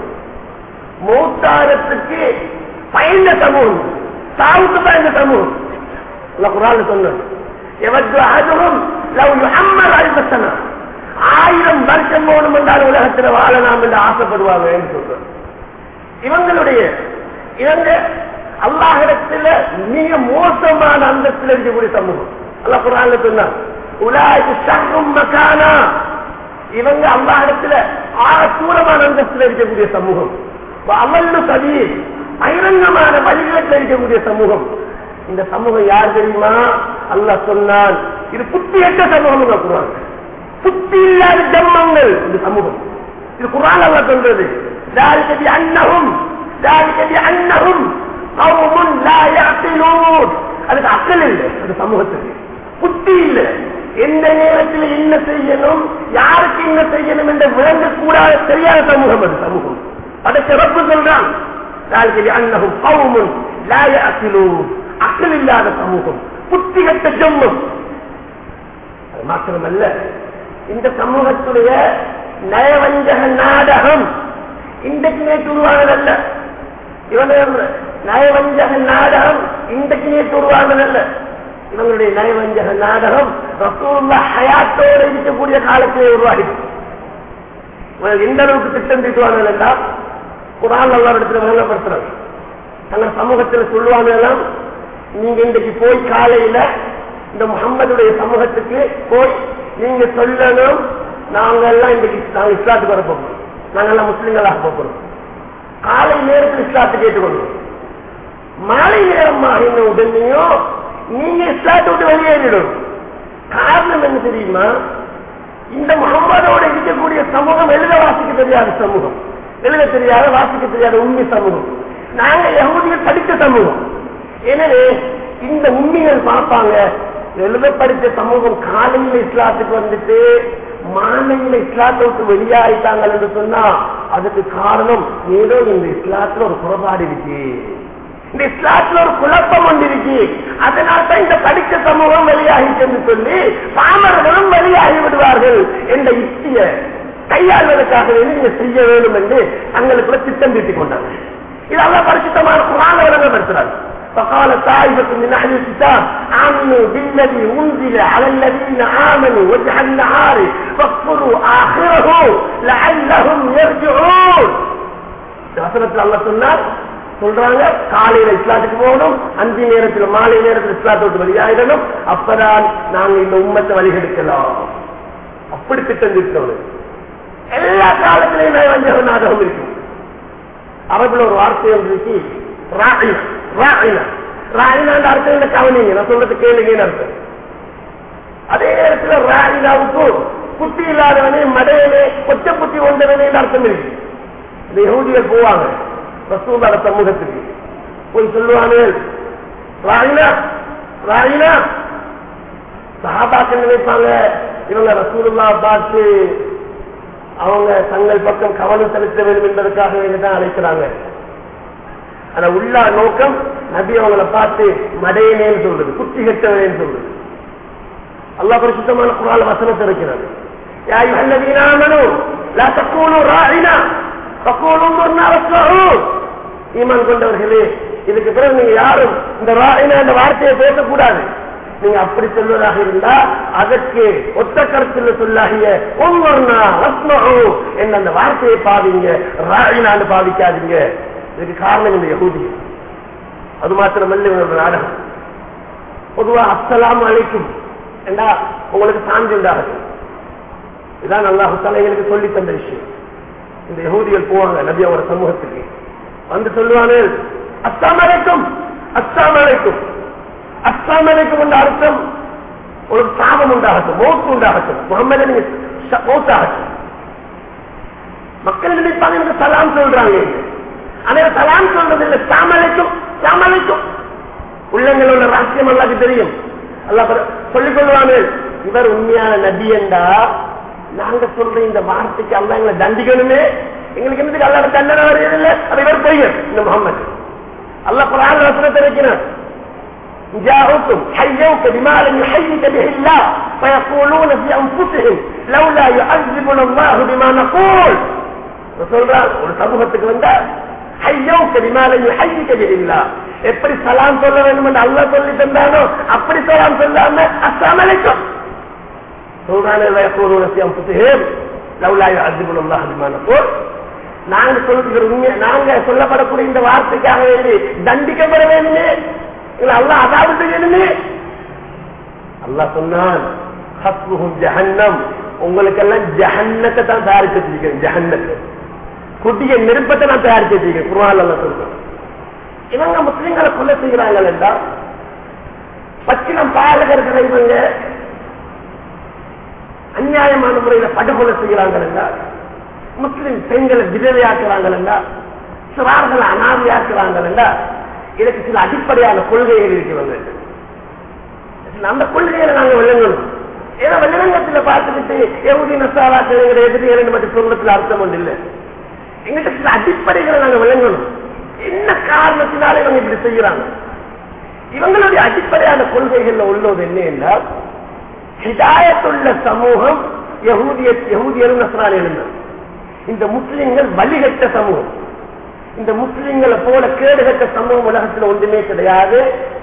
மௌத்தாரத்துக்கு பயந்த சமூகம், சாவுக்கு பயந்த சமூகம். அல்லாஹ் குர்ஆன்ல சொன்னார், எவத்து அஹதுஹும் லவ் யுஅம்மர் அல்ஃப ஸனா. ஆயிரம் வருஷம் போகணும் என்றால் உலகத்தில் வாழலாம் என்று ஆசைப்படுவாங்க என்று சொல்றார். இவங்களுடைய இவங்க அல்லாஹ்விடத்தில் மிக மோசமான அந்தஸ்தில் இருக்கக்கூடிய சமூகம். அல்லாஹ் குர்ஆன்ல சொன்னார், உலாயிக ஷர்ரும் மகானா. இவங்க அல்லாஹ்விடத்தில் ஆக தூரமான அந்தஸ்தில் இருக்கக்கூடிய சமூகம். அமல்லு சபீல், பகிரங்கமான வழிகளில் இருக்கக்கூடிய சமூகம். இந்த சமூகம் யார் தெரியுமா? அல்லாஹ் சொன்னான், இது புத்தியற்ற சமூகம். குர்ஆன் புத்தி இல்லாத ஜம்மங்கள் இந்த சமூகம். இது குர்ஆன் அல்லாஹ் சொல்றது. ذلك بأنهم ذلك بأنهم قوم لا يعقلون. அதுக்கு அக்கல் இல்லை, அந்த சமூகத்துக்கு புத்தி இல்லை. எந்த நேரத்தில் என்ன செய்யணும், யாருக்கு என்ன செய்யணும் என்ற விளங்க கூடாத தெரியாத சமூகம் அது சமூகம். அதை சிறப்பு சொல்றான், ذلك بأنهم قوم لا يعقلون. அக்கல் இல்லாத சமூகம், புத்தி கட்ட ஜம்மம். அது மாத்திரமல்ல, இந்த சமூகத்துடைய நயவஞ்சக நாடகம் இன்றைக்கு நேற்று உருவானதல்ல. இவங்க நயவஞ்சக நாடகம் இன்றைக்கு நேற்று உருவானதல்ல. இவங்களுடைய நயவஞ்சக நாடகம் ரசூலுல்லாஹ் ஹயாத்தோடு இருக்கக்கூடிய காலத்திலே உருவாகிது. எந்த அளவுக்கு திட்டம் தீட்டுவாங்க என்றால், குர்ஆன் அல்லாஹ் இடத்துல வழங்கப்படுத்துறாங்க. தங்கள் சமூகத்தில் சொல்லுவாங்க, நீங்க இன்றைக்கு போய் காலையில இந்த முஹம்மதுடைய சமூகத்துக்கு போய் நீங்க சொல்லணும், நாங்க எல்லாம் இன்றைக்கு நாங்க இஸ்லாத்துக்கு வர போகிறோம், நாங்க எல்லாம் முஸ்லிம்களாக போகிறோம். காலை நேரத்தில் இஸ்லாத்தை கேட்டுக்கொள்வோம். மாலை நேரமாக என்ன உடனேயும் நீங்க இஸ்லாத்தை விட்டு வெளியேறிடும். காரணம் என்ன தெரியுமா? இந்த முஹம்மதோட இருக்கக்கூடிய சமூகம் எழுத வாசிக்க தெரியாத சமூகம், எழுத தெரியாத வாசிக்க தெரியாத உண்மை சமூகம். நாங்க யஹூதிகள் படித்த சமூகம். எனவே இந்த உண்மைகள் பார்ப்பாங்க, எழுத படித்த சமூகம் காலையில் இஸ்லாத்துக்கு வந்துட்டு மாலையில இஸ்லாத்தை விட்டு வெளியாயிட்டாங்க என்று சொன்னா அதுக்கு காரணம் ஏதோ இந்த இஸ்லாத்துல ஒரு குறைபாடு இருக்கு, இந்த இஸ்லாத்துல ஒரு குழப்பம் ஒன்று இருக்கு. அதனால தான் இந்த படித்த சமூகம் வெளியாகிச்சு என்று சொல்லி பாமரர்களும் வெளியாகி விடுவார்கள் என்ற யுக்திய கையாள்வதற்காக நீங்க செய்ய வேண்டும் என்று தங்களுக்குள்ள திட்டம் தீட்டிக் கொண்டாங்க. இதெல்லாம் பரிசுத்தமான குர்ஆன்ல விளங்கப்படுத்துறாங்க. فقال طائفة من أهل الكتاب آمنوا بالذي أنزل على الذين آمنوا وجه النهار فاكفروا آخره لعلهم يرجعون. வசனத்தில் அல்லாஹ் சொன்னார், சொல்றாங்க காலையில இஸ்லாத்துக்கு போகணும், அஞ்சு நேரத்தில் மாலை நேரத்தில் இஸ்லாத்தை விட்டு வெளியாயிடணும், அப்பதான் நாங்க இந்த உம்மத்தை வழிகெடுக்கலாம். அப்படி திட்டம் திட்டவங்க எல்லா காலத்திலையும் வஞ்சக நாடகம் இருக்கு. அரபுல ஒரு வார்த்தை இருக்கு, ராயினா. ராயினா ராயினா அர்த்தம் என்ன கவனிங்க, நான் சொல்றது கேளுங்கன்னு அர்த்தம். அதே நேரத்தில் ராயினாவுக்கு புத்தி இல்லாதவனே மடையனே கொச்ச புத்தி கொண்டவனே அர்த்தம் இருக்கு. இந்த யஹூதிகள் போவாங்க ரசூலுல்லாஹ் சமூகத்துக்கு போய் சொல்லுவாங்க, ராயினா ராயினா. சஹாபாக்கள் நினைப்பாங்க இவங்க ரசூலுல்லாஹ் பார்த்து அவங்க தங்கள் பக்கம் கவனம் செலுத்த வேண்டும் என்பதற்காக தான் அழைக்கிறாங்க. ஆனா உள்ள நோக்கம் நபி அவங்களை பார்த்து மடையனேன்னு சொல்றது, குத்தி கட்டவனேன்னு சொல்றது. அல்லாஹ் பரிசுத்தமான குர்ஆன் வசனத்தை இருக்கிறது, யா அய்யுஹல்லதீன ஆமனூ லா தகூலு ராயினா தகூலு உன்துர்னா வஸ்மஊ. ஈமான் கொண்டவர்களே, இதுக்கு பிறகு நீங்க யாரும் இந்த ராயினா என்ற வார்த்தையை பேசக்கூடாது. நீங்க அப்படி சொல்வதாக இருந்தா அதற்கு ஒத்த கருத்துல சொல்லாகிய என்ன அந்த வார்த்தையை பாவீங்க, ராயினான்னு பாவிக்காதீங்க. இதுக்கு காரணம் இந்த யஹூதி. அது மாத்திரமல்ல இவங்க நாடகம். பொதுவா அஸ்ஸலாமு அலைக்கும் என்றா உங்களுக்கு சாந்தி உண்டாகும். இதான் அல்லாஹ் தஆலா எங்களுக்கு சொல்லி தந்த விஷயம். இந்த யஹூதிகள் போவாங்க நபி அவர சமூகத்துக்கு வந்து சொல்லுவாங்க, அஸ்ஸலாமு அலைக்கும் அஸ்ஸலாமு அலைக்கும் அஸ்ஸலாமு அலைக்கும் என்ற அர்த்தம் ஒரு சாபம் உண்டாகட்டும், மௌத் உண்டாகட்டும், முகமது மௌத்தாகட்டும். மக்கள் நினைப்பாங்க எனக்கு சலாம் சொல்றாங்க. ஆனா சலாம் சொல்றது இல்லை, சாமலைக்கும் சாமலைக்கும். உள்ளங்கள் உள்ள ரகசியம் அல்லாஹ்வுக்கு தெரியும். அல்லாஹ் சொல்லிக் கொள்வாங்க, இவர் உண்மையான நபி என்றா நாங்க சொல்ற இந்த வார்த்தைக்கு அல்லாஹ் எங்களை தண்டிக்கணுமே, எங்களுக்கு என்னதுக்கு அல்லாஹ் தண்டனை வருவதில்லை, அது இவர் பொய்யர். இந்த முகமது அல்லாஹ் குர்ஆன் வசனத்தை இருக்கிறார், جاءوكم حيوك بما لم يحيك به الله فيقولون في انفسهم لولا يعذبنا الله بما نقول. சொல்றார் ஒரு சமூகத்துக்கு வந்தா ஹய்யௌக பிமா லம் யுஹய்யிக பிஹி அல்லாஹ், எப்படி சலாம் சொல்ல வேண்டும் என்று அல்லாஹ் சொல்லி தந்தானோ அப்படி சலாம் சொல்லாம அஸ்ஸலாமு அலைக்கும் சொல்றானே. يقولون في انفسهم لولا يعذبنا الله بما نقول. நாங்க சொல்லுகிற உண்மை, நாங்க சொல்லப்படக்கூடிய இந்த வார்த்தைக்காக வேண்டி தண்டிக்கப்பட வேண்டுமே, அல்லாஹ் அதாவது செய்யணுமே. அல்லாஹ் சொன்னான், ஹஸ்புஹும் ஜஹன்னம், உங்களுக்கெல்லாம் ஜஹன்னத்தை தான் தயாரிச்சு வச்சிருக்கேன். ஜஹன்னத்தை குட்டிய நெருப்பத்தை நான் தயாரிச்சு வச்சிருக்கேன். குர்ஆன்ல அல்லாஹ் சொல்றான். இவங்க முஸ்லிம்களை கொலை செய்கிறார்கள் என்றால் பச்சினம் பாலகர்கள் இவங்க அநியாயமான முறையில படுகொலை செய்கிறாங்க என்றால், முஸ்லிம் பெண்களை விதவையாக்குறாங்க என்றால், சிறார்களை அனாதையாக்குறாங்க என்றால், இதற்கு சில அடிப்படையான கொள்கைகள் இருக்கிறது. அந்த கொள்கைகளை நாங்க விளங்கணும். ஏன்னா வெளிரங்கத்தில் பார்த்துக்கிட்டு யஹூதி நஸாராக்கள் எதிரிகள் மட்டும் சொல்றதுல அர்த்தம் ஒன்று இல்லை. எங்கிட்ட சில அடிப்படைகளை நாங்க விளங்கணும். என்ன காரணத்தினால இவங்க இப்படி செய்யறாங்க? இவங்களுடைய அடிப்படையான கொள்கைகள்ல உள்ளது என்ன என்றால், ஹிதாயத்துள்ள சமூகம் யஹூதிய யஹூதியரும் நஸ்ரானியரும். இந்த முஸ்லிம்கள் வழிகட்ட சமூகம். இந்த முஸ்லிம்களை போல கேடுகட்ட சமூகம் உலகத்தில் ஒன்றுமே கிடையாது.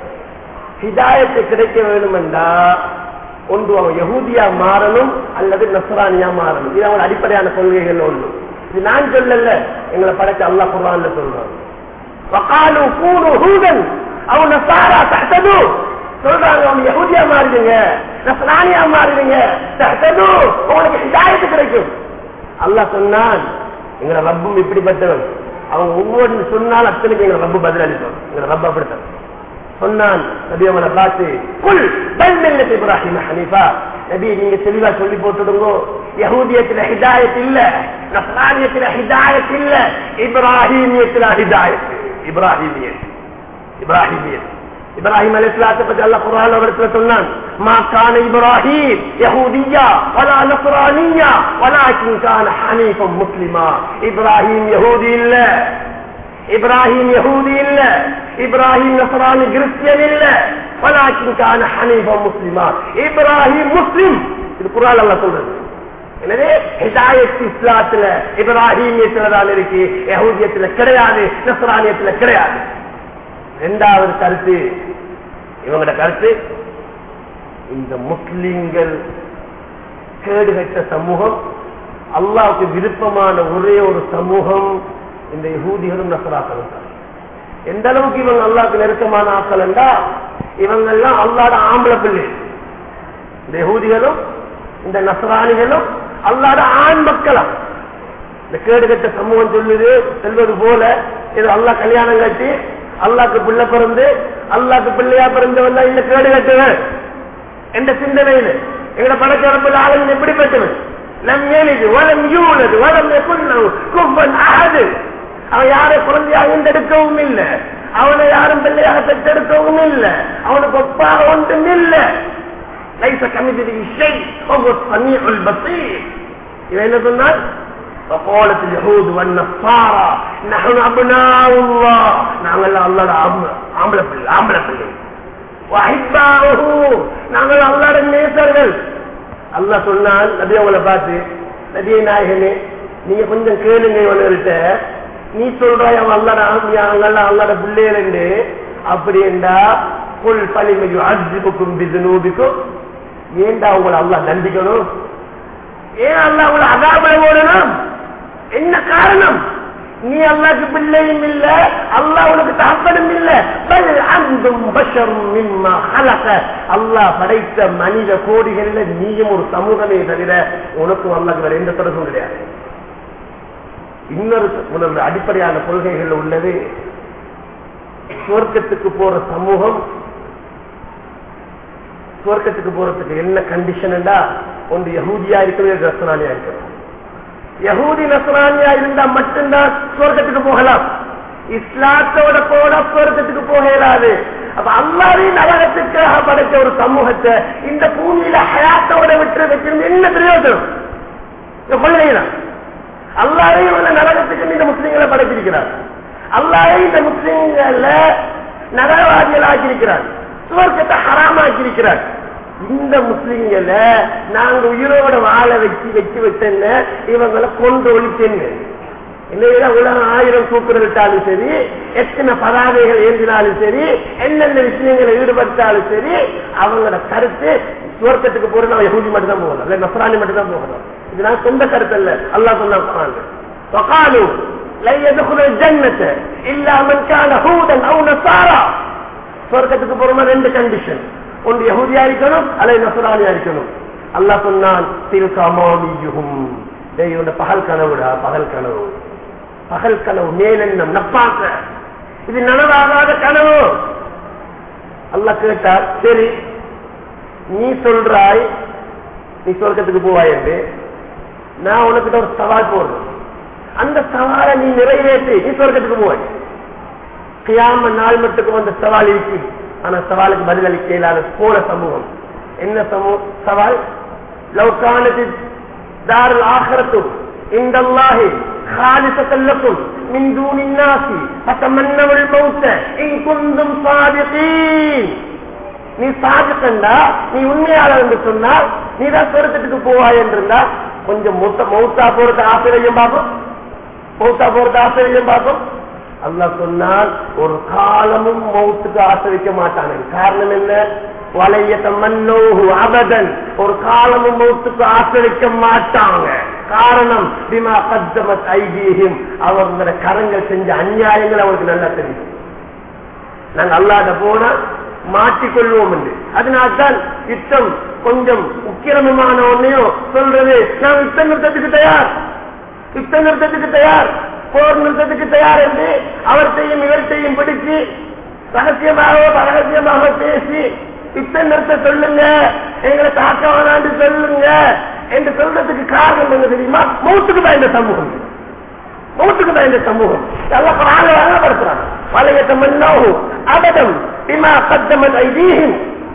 ஹிதாயத்தை கிடைக்க வேண்டும் என்றா ஒன்று அவன் யஹூதியா மாறணும் அல்லது நஸ்ரானியா மாறணும். இது அவங்க அடிப்படையான கொள்கைகள் ஒன்று. இது நான் சொல்லல, எங்களை படைச்ச அல்லாஹ் குர்ஆன்ல சொல்றான். வகாலு கூனு ஹூதன் அவ நஸாரா தஹ்தது சொல்றாங்க, அவங்க யஹூதியா மாறுவீங்க, நஸ்ரானியா மாறுவீங்க, தஹ்தது உங்களுக்கு ஹிதாயத்து கிடைக்கும். அல்லாஹ் சொன்னான், எங்களை ரப்பும் இப்படிப்பட்டவன். அவங்க ஒவ்வொரு சொன்னால் அத்தனைக்கு எங்க ரப்பு பதில் அளிப்போம். எங்க ரப்ப அப்படித்தான் சொன்னான். நபி அவனை பார்த்து, குல் பல் மில்லத் இப்ராஹிம் ஹனீஃபா, நபி நீங்க தெளிவா சொல்லி போட்டுடுங்க, யஹூதியத்துல ஹிதாயத் இல்ல, நஸ்ரானியத்துல ஹிதாயத் இல்ல, இப்ராஹிமியத்துல ஹிதாயத். இப்ராஹிமியத் இப்ராஹிமியத் இப்ராஹிம் அலைஹிஸ்ஸலாத்தை பத்தி அல்லாஹ் குர்ஆன்ல அவர்களை சொன்னான், மா கான இப்ராஹிம் யஹூதியா வலா நஸ்ரானியா வலாக்கின் கான ஹனீஃபன் முஸ்லிமா. இப்ராஹிம் யஹூதி இல்ல, இப்ராஹிம் யஹூதி இல்ல, இப்ராஹிம் நஸ்ரானி கிறிஸ்டியன் இல்ல, வலாக்கின் கான ஹனீஃபன் முஸ்லிமா. இப்ராஹிம் முஸ்லிம். இது குர்ஆன்ல அல்லாஹ் சொல்றது. எனவே ஹிதாயத் இஸ்லாத்துல இப்ராஹிமியத்துல தான் இருக்கு, யஹூதியத்துல கிடையாது, நஸ்ரானியத்துல கிடையாது. இரண்டாவது கருத்து, இவங்களோட கருத்து, இந்த முஸ்லிம்கள் கேடுகட்ட சமூகம், அல்லாஹ்வுக்கு விருப்பமான ஒரே ஒரு சமூகம் இந்த யஹூதிகளும் நஸ்ராக்களும் தான். எந்த அளவுக்கு இவங்க அல்லாஹ்வுக்கு நெருக்கமான ஆட்கள் என்றா, இவங்க எல்லாம் அல்லாஹ்வோட ஆம்பளை பிள்ளை. இந்த யஹூதிகளும் இந்த நஸ்ரானிகளும் அல்லாஹ்வோட ஆண் மக்களா. இந்த கேடுகட்ட சமூகம் சொல்லுது செல்வது போல, இது அல்லாஹ் கல்யாணம் கட்டி அல்லாஹ்க்கு பிள்ளை பிறந்து அல்லாஹ்க்கு பிள்ளையா பிறந்தவன் தான் இந்த கேடு கட்டுவன் என்ற சிந்தனையில் எங்களை படைச்சரப்பில் ஆளுங்க எப்படிப்பட்டவன்? லம் யலிது வலம் யூலது வலம் யகுல் லஹு குஃபுவன் அஹத். அவன் யாரை குழந்தையாக எடுக்கவும் இல்லை, அவனை யாரும் பிள்ளையாக பெற்றெடுக்கவும் இல்லை, அவனுக்கு ஒப்பாக ஒன்றும் இல்லை. லைஸ கமித்லிஹி ஷை வஹுவ ஸமீஉல் பஸீர். இவன் என்ன சொன்னான்? وقالت اليهود والنصارى نحن ابناء الله, நாங்கள் அல்லாஹ்வோட ஆம்பளை பிள்ளை ஆம்பளை பிள்ளை. وأحباؤه, நாங்கள் அல்லாஹ்வோட நேசர்கள். அல்லாஹ் சொன்னான் நபி அவங்களை பார்த்து, நபியே நாயகனே நீங்க கொஞ்சம் கேளுங்க, இவன்கிட்ட நீ சொல்றாய் அவன் அல்லாஹ்வோட அல்லாஹ்வோட பிள்ளைகள் என்று. அப்படி என்றா குல் ஃபலிம யுஅذிபுகும் பிதுனூபிக்கும், ஏண்டா உங்களை அல்லாஹ் தண்டிக்கணும், ஏன் அல்லாஹ் உங்களை அஸாபுல போடணும், என்ன காரணம்? நீ அல்லாஹ்க்கு பிள்ளையும் இல்ல, அல்லாஹ் உனக்கு தகப்பனும் இல்ல. பல் அன்தும் பஷரும் மிம்மா ஹலக, அல்லாஹ் படைத்த மனித கோடிகளில் நீயும் ஒரு சமூகமே தவிர உனக்கும் அல்லாஹ்க்கு வேற எந்த தொடர்பும் கிடையாது. இன்னொரு உணர்வு அடிப்படையான கொள்கைகள் உள்ளது. சுவர்க்கத்துக்கு போற சமூகம், சுவர்க்கத்துக்கு போறதுக்கு என்ன கண்டிஷன், ஒன்று யஹூதியா இருக்கிறது, நஸ்ரானியா இருக்கிறது. யஹூதி நஸ்ரானியா இருந்தா மட்டும்தான் சுவர்க்கத்துக்கு போகலாம். இஸ்லாத்தோட போட சுவர்க்கத்துக்கு போக இயலாது. அப்ப அல்லாஹ்வின் நரகத்துக்காக படைச்ச ஒரு சமூகத்தை இந்த பூமியில ஹயாத்தோட விட்டு வச்சிருந்து என்ன பிரயோஜனம்? கொள்ளைதான். அல்லாஹ்வே உள்ள நரகத்துக்கு இந்த முஸ்லிம்களை படைத்திருக்கிறார். அல்லாஹ்வே இந்த முஸ்லிம்கள நரகவாதிகள் ஆக்கியிருக்கிறார், சுவர்க்கத்தை ஹராமாக்கியிருக்கிறார். இந்த முஸ்லிம்களை நாங்க உயிரோட வாழ வச்சு வச்சு வச்சேன்னு இவங்களை கொண்டு ஒழிச்சேன்னு இல்லையா? உலகம் ஆயிரம் சூப்பர் விட்டாலும் சரி, எத்தனை பதாதைகள் ஏந்தினாலும் சரி, என்னென்ன விஷயங்களை ஈடுபட்டாலும் சரி, அவங்களோட கருத்து சுவர்க்கத்துக்கு போறது நம்ம யஹூதி மட்டும் தான் போகலாம், இல்ல நஸ்ரானி மட்டும் தான் போகலாம். இது நான் சொந்த கருத்து அல்ல, அல்லாஹ் சொன்னா குர்ஆன்ல வகாலு லை யதுகுலுல் ஜன்னத இல்லா மன் கான ஹூதன் அவ் நஸாரா. சுவர்க்கத்துக்கு போறோமா ரெண்டு கண்டிஷன், ஒன்று யஹூதியா இருக்கணும் அல்லது நஸ்ரானியா இருக்கணும். அல்லாஹ் சொன்னான் தில்க அமானியுஹும், இவனோட பகல் கனவுடா, பகல் கனவு, பகல் கனவு, மேலெண்ணம், நப்பாக்க, இது நனவாகாத கனவு. அல்லாஹ் கேட்டார், சரி நீ சொல்றாய் நீ சொர்க்கத்துக்கு போவாய் என்று, நான் உனக்கிட்ட ஒரு சவால் போடுறேன், அந்த சவாலை நீ நிறைவேற்றி நீ சொர்க்கத்துக்கு போவாய். கியாம நாள் மட்டுக்கு வந்த சவால் இருக்கு, ஆனா சவாலுக்கு பதிலளிக்க இல்லாத போல சமூகம். என்ன சமூகம் சவால்? லவ்கானதி தாருல் ஆகிரத்து இன்தல்லாஹி காலிசத்தன் லக்கும் மின் தூனின் நாஸி ஃபதமன்னவுல் மௌத இன் குன்தும் சாதிகீன். நீ சாதிக்கண்டா, நீ உண்மையாளர் என்று சொன்னால் நீ தான் சொர்க்கத்துக்கு போவாய் என்றிருந்தா கொஞ்சம் மௌத்தா போறது ஆசிரியம் பார்ப்போம், மௌத்தா போறது ஆசிரியம் பார்ப்போம். அல்லாஹ் சொன்னால் ஒரு காலமும் மௌத்துக்கு ஆசை வைக்க மாட்டாங்க. காரணம் என்ன? வலையத மன்னோஹு அபதன், ஒரு காலமும் மௌத்துக்கு ஆசை வைக்க மாட்டாங்க. காரணம் பிமா கத்தமத் ஐதீஹிம், அவங்களோட கரங்கள் செஞ்ச அநியாயங்கள் அவங்களுக்கு நல்லா தெரியும். நாங்க அல்லாஹ்ட போனா மாட்டிக்கொள்வோம் என்று. அதனால்தான் யுத்தம் கொஞ்சம் உக்கிரமமான ஒன்னையோ சொல்றது, நான் யுத்த நிறுத்தத்துக்கு தயார், யுத்த நிறுத்தத்துக்கு தயார், போர் நிறுத்தத்துக்கு தயார் என்று அவர்த்தையும் இவர்த்தையும் பிடிச்சு ரகசியமாக ரகசியமாக பேசி யுத்த நிறுத்த சொல்லுங்க, எங்களை தாக்க வேணாண்டு சொல்லுங்க என்று சொல்றதுக்கு காரணம் என்ன தெரியுமா? மௌத்துக்கு தான் இந்த சமூகம், மௌத்துக்கு தான் இந்த சமூகம். எல்லாம் படுத்துறாங்க. வலையத்த மன்னோஹு அபதம் பிமா கத்தமத் ஐதீஹிம்.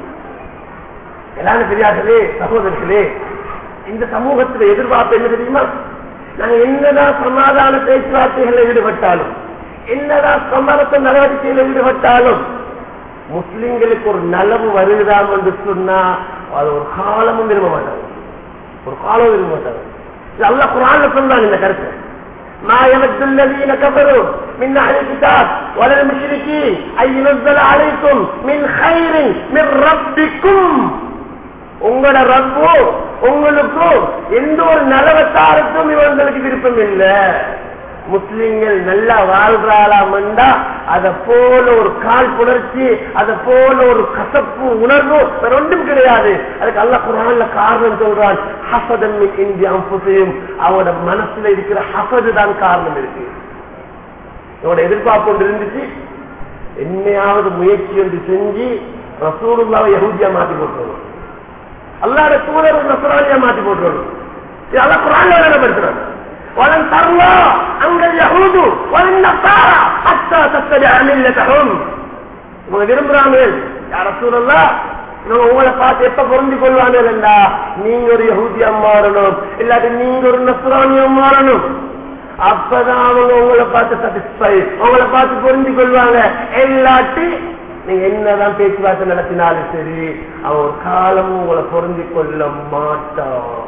எல்லாரும் பெரியார்களே, சகோதரர்களே, இந்த சமூகத்தில் எதிர்பார்ப்பு என்ன தெரியுமா? நாங்க என்னதான் சமாதான பேச்சுவார்த்தைகளில் ஈடுபட்டாலும், என்னதான் சமரச நடவடிக்கையில் ஈடுபட்டாலும், முஸ்லிம்களுக்கு ஒரு நலவு வருகிறாம் என்று சொன்னா அது ஒரு காலமும் விரும்ப மாட்டாங்க, ஒரு காலம் விரும்ப மாட்டாங்க. அல்லாஹ் குர்ஆன்ல சொன்னான் இந்த கருத்தை, ما يود الذين كفروا من أهل الكتاب ولا المشركين أن ينزل عليكم من خير من ربكم. உங்களோட ரப்பு உங்களுக்கு எந்த ஒரு நலவத்தாருக்கும் இவங்களுக்கு விருப்பம் இல்லை. முஸ்லிம்கள் நல்லா வாழ்றாளாம் என்றா அதை போல ஒரு கால் புணர்ச்சி, அதை போல ஒரு கசப்பு உணர்வு வேற ஒன்றும் கிடையாது. அதுக்கு அல்லாஹ் குர்ஆன்ல காரணம் சொல்றான், ஹஸதன் மின் இன்தி அன்ஃபுஸிஹிம், அவங்களோட மனசுல இருக்கிற ஹஸது தான் காரணம் இருக்கு. இவனோட எதிர்பார்ப்பு ஒன்று இருந்துச்சு, என்னையாவது முயற்சி ஒன்று செஞ்சு ரசூலுல்லாஹ்வை யஹூதியா மாத்தி போட்டுருவோம், அல்லாஹ்வுடைய தூதரை நஸ்ரானியா மாத்தி போட்டுருவோம். இது அல்லாஹ் குர்ஆன்ல விளங்கப்படுத்துறான். ولن ترضى عنك اليهود ولا النصارى حتى تتبع ملتهم. இவங்க விரும்புறாங்க, யா ரசூலல்லாஹ் இவங்க உங்களை பார்த்து எப்ப பொருந்தி கொள்வாங்கல்லா, நீங்க ஒரு யஹூதியா மாறணும், இல்லாட்டி நீங்க ஒரு நஸ்ரானியா மாறணும், அப்பதான் அவங்க உங்களை பார்த்து சாட்டிஸ்ஃபை, உங்களை பார்த்து பொருந்தி கொள்வாங்க. இல்லாட்டி நீங்க என்னதான் பேச்சுவார்த்தை நடத்தினாலும் சரி, அவன் ஒரு காலமும் உங்களை பொருந்தி கொள்ள மாட்டான்.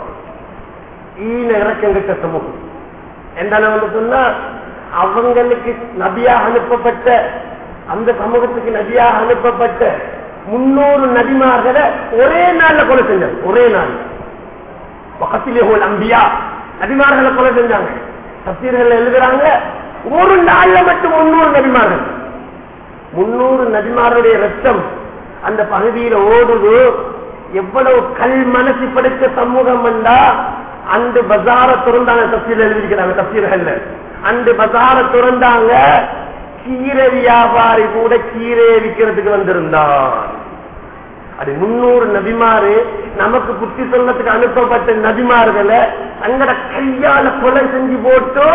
ஈன இறக்கங்கிட்ட சமூகம் என்ன சொன்னா, அவங்களுக்கு நபியாக அனுப்பப்பட்ட, அந்த சமூகத்துக்கு நபியாக அனுப்பப்பட்ட முன்னூறு நபிமார்களை ஒரே நாள்ல கொலை செஞ்சாங்க. ஒரே நாள் பக்கத்திலே அம்பியா நபிமார்களை கொலை செஞ்சாங்க. தப்சீர்கள் எழுதுறாங்க ஒரு நாள்ல மட்டும் முன்னூறு நபிமார்கள். முன்னூறு நபிமாருடைய ரத்தம் அந்த பகுதியில ஓடுது. எவ்வளவு கல் மனசு படைத்த சமூகம் வந்தா அந்த பஜார துறந்தாங்க. தப்சீர் எழுதியிருக்கிறாங்க தப்சீர்கள். அந்த பஜார துறந்தாங்க. கீரை வியாபாரி கூட கீரையை விற்கிறதுக்கு வந்திருந்தான். அது முன்னூறு நபிமாறு நமக்கு புத்தி சொல்லத்துக்கு அனுப்பப்பட்ட நபிமார்களை தங்கட கையால கொலை செஞ்சு போட்டு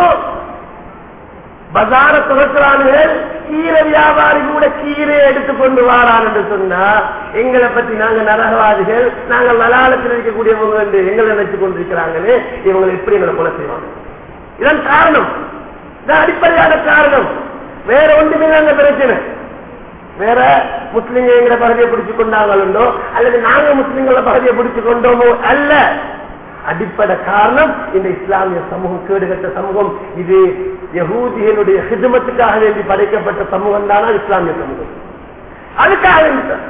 பஜார துறக்கிறார்கள். கீரை வியாபாரி கூட கீரையை எடுத்துக்கொண்டு வாரான் என்று சொன்னா எங்களை பத்தி நாங்க நரகவாதிகள், நாங்கள் வலாலத்தில் இருக்கக்கூடியவங்க என்று எங்களை நினைச்சு கொண்டிருக்கிறாங்களே, இவங்களை எப்படி எங்களை கொலை செய்வாங்க? இதன் காரணம், இதான் அடிப்படையான காரணம். வேற ஒன்றுமே அந்த பிரச்சனை. வேற முஸ்லிம்கள் எங்களை பகுதியை பிடிச்சு கொண்டாங்களோ அல்லது நாங்க முஸ்லிம்கள பகுதியை பிடிச்சு கொண்டோமோ அல்ல. அடிப்படை காரணம் இந்த இஸ்லாமிய சமூகம் கேடுகட்ட சமூகம். இது யஹூதிகளுடைய ஹிதமத்துக்காக வேண்டி படைக்கப்பட்ட சமூகம் தானா இஸ்லாமிய சமூகம். அதுக்காக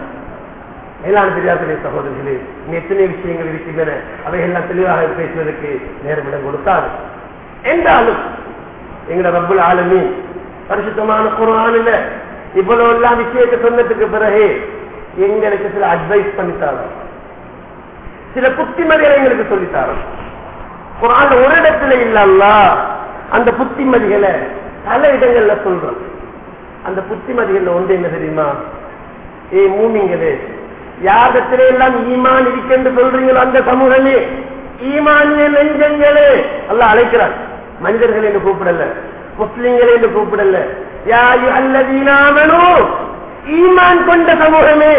மேலான பெரியார்களே சகோதரர்களே, எத்தனை விஷயங்கள் இருக்கின்றன, அவையெல்லாம் தெளிவாக பேசுவதற்கு நேரமிடம் கொடுத்தார். என்றாலும் எங்களோட ரப்புல் ஆலமீன் பரிசுத்தமான குர்ஆனில் இவ்வளவு எல்லாம் விஷயத்தை சொன்னதுக்கு பிறகு எங்களுக்கு சில அட்வைஸ் பண்ணித்தாரோ, சில புத்திமதிகளை எங்களுக்கு சொல்லித்தாரோ. குர்ஆன்ல ஒரு இடத்துல இல்ல, அந்த புத்திமதிகளை பல இடங்கள்ல சொல்றோம். அந்த புத்திமதிகள்ல ஒன்று என்ன தெரியுமா? ஏ மூமிங்களே, யாரிடத்திலே எல்லாம் ஈமான் இருக்கென்று சொல்றீங்களோ அந்த சமூகமே ஈமானிய நெஞ்சங்களே அல்லாஹ் அழைக்கிறார். மனிதர்கள் என்று கூப்பிடல, முஸ்லிம்களே என்று கூப்பிடல. யா அய்யுஹல்லதீன ஆமனூ, ஈமான் கொண்ட சமூகமே,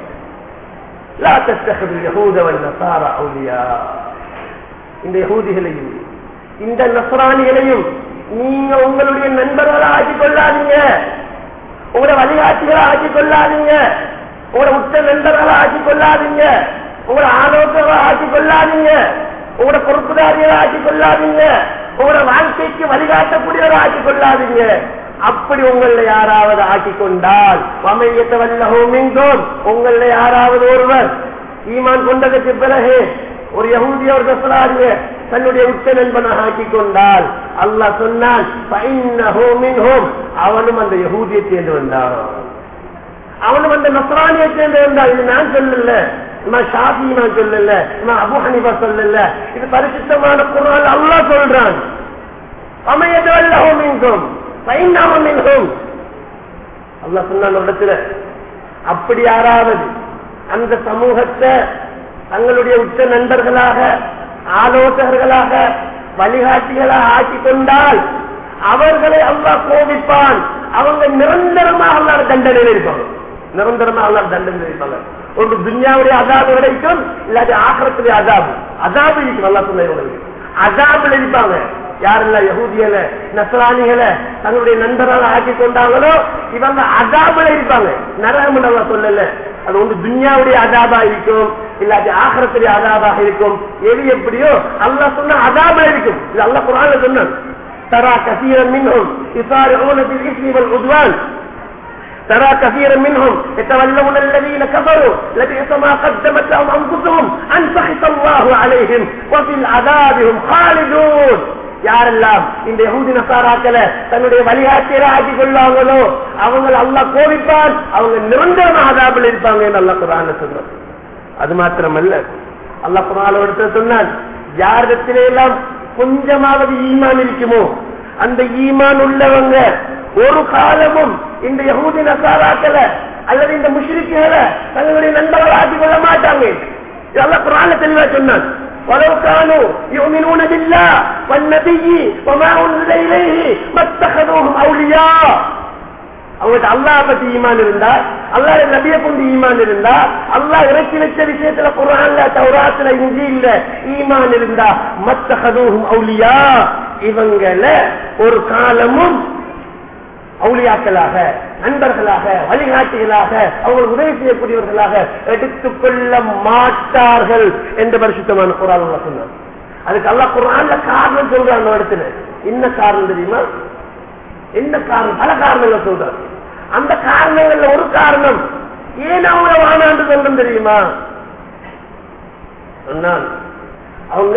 லா தத்தஹிதுல் யஹூத வன் நஸாரா அவுலியா, இந்த யஹூதிகளையும் இந்த நஸ்ரானிகளையும் நீங்க உங்களுடைய நண்பர்களா ஆக்கிக் கொள்ளாதீங்க, உங்களோட வழிகாட்டிகளா ஆக்கிக் கொள்ளாதீங்க, உங்களோட உச்ச நண்பர்களா ஆக்கிக் கொள்ளாதீங்க, உங்களோட ஆலோசகர்களா ஆக்கிக் கொள்ளாதீங்க, உங்களோட பொறுப்புதாரிகளா ஆக்கிக் கொள்ளாதீங்க, உங்களோட வாழ்க்கைக்கு வழிகாட்டக்கூடியவரை ஆக்கிக் கொள்ளாதீங்க. அப்படி உங்களை யாராவது ஆக்கிக் கொண்டால் வமையத்தை வல்லஹும் மின்கும், உங்களை யாராவது ஒருவர் ஈமான் கொண்டதற்கு பிறகு ஒரு யஹூதிய ஒரு நஸ்ரானிய தன்னுடைய உச்ச நண்பனாக ஆக்கிக் கொண்டால் அல்லாஹ் சொன்னான் அவனும் அந்த யஹூதியை சேர்ந்து வந்தான், அவனும் அந்த நஸ்ரானியை சேர்ந்து வந்தான். இது நான் சொல்லல, ஷாஃபி நான் சொல்லல, அபூ ஹனீஃபா சொல்லல, இது பரிசுத்தமான குர்ஆன் அல்லாஹ் சொல்றான். வமையத்தை வல்லஹும் மின்கும் அல்லாஹ் சொன்ன இடத்துல அப்படி யாராவது அந்த சமூகத்தை தங்களுடைய உச்ச நண்பர்களாக ஆலோசகர்களாக வழிகாட்டிகளாக ஆக்கிக் கொண்டால் அவர்களை அல்லாஹ் கோபிப்பான். அவங்க நிரந்தரமாக அல்லாஹ் தண்டனையில் இருப்பாங்க, நிரந்தரமாக அல்லாஹ் தண்டனையில் இருப்பாங்க. ஒரு துன்யாவுடைய அதாபு கிடைக்கும், இல்லாட்டி ஆகிரத்துடைய அதாபு அதாபு இருக்கும். அல்லாஹ் சொன்ன அதாபுல இருப்பாங்க. யாரெல்லாம் யஹூதிகளை நஸ்ரானிகளை தங்களுடைய நண்பராக ஆக்கி கொண்டாங்களோ இவங்க அதாபுல இருப்பாங்க. நரகம் அல்லாஹ் சொல்லல, அது ஒன்று துன்யாவுடைய அதாபா இருக்கும், இல்லாட்டி ஆகிரத்துடைய அதாபாக இருக்கும். எது எப்படியோ அல்லாஹ் சொன்ன அதாபுல இருக்கும். இது அல்லாஹ் குர்ஆன்ல சொன்னான். தரா கஸீரன் மின்ஹும் யுஸாரிஊன பில் இஸ்மி வல் உத்வான் ترى كثيرا منهم يتولون الذين كفروا لبئس ما قدمت لهم انفسهم ان سخط الله عليهم وفي العذاب هم خالدون. யாரெல்லாம் இந்த யஹூதி நஸாராக்களை தன்னுடைய வழிகாட்டியரை ஆக்கிக் கொள்ளாங்களோ அவங்களை அல்லாஹ் கோபிப்பான், அவங்க நிரந்தரமாக அதாபில் இருப்பாங்க என்று அல்லாஹ் குர்ஆன்ல சொல்றான். அது மாத்திரமல்ல, அல்லாஹ் குர்ஆன்ல எடுத்து சொன்னான், யாரிடத்திலே எல்லாம் கொஞ்சமாவது ஈமான் இருக்குமோ அந்த ஈமான் உள்ளவங்க ஒரு காலமும் இந்த யஹூதி நஸாராக்களை அல்லது இந்த முஷ்ரிக்குகளை தங்களுடைய நண்பர்கள் ஆக்கிக் கொள்ள மாட்டாங்க. அல்லாஹ் குர்ஆன்ல தெளிவா சொன்னான். ولو كانوا يؤمنون بالله والنبي وما أنزل إليه ما اتخذوهم أولياء. அவங்களுக்கு அல்லாஹ் பத்தி ஈமான் இருந்தா, அல்லாஹ் நபியை கொண்டு ஈமான் இருந்தா, அல்லாஹ் இறக்கி வச்ச விஷயத்துல குர்ஆன்ல தௌராத்ல இன்ஜீல்ல ஈமான் இருந்தா மத்தஹதுஹும் அவுலியா, இவங்களை ஒரு காலமும் அவுலியாக்களாக நண்பர்களாக வழிகாட்டிகளாக அவங்களுக்கு உதவி செய்யக்கூடியவர்களாக எடுத்துக்கொள்ள மாட்டார்கள் என்று பரிசுத்தமான குர்ஆன் அல்லாஹ் சொன்னார். அதுக்கு அல்லாஹ் குர்ஆன்ல காரணம் சொல்றான். அந்த இடத்துல என்ன காரணம் தெரியுமா? என்ன காரணம்? பல காரணங்கள் சொல்றார். அந்த காரணங்கள்ல ஒரு காரணம் ஏன் அவங்கள வானாண்டு சொல்லும் தெரியுமா? சொன்னால் அவங்க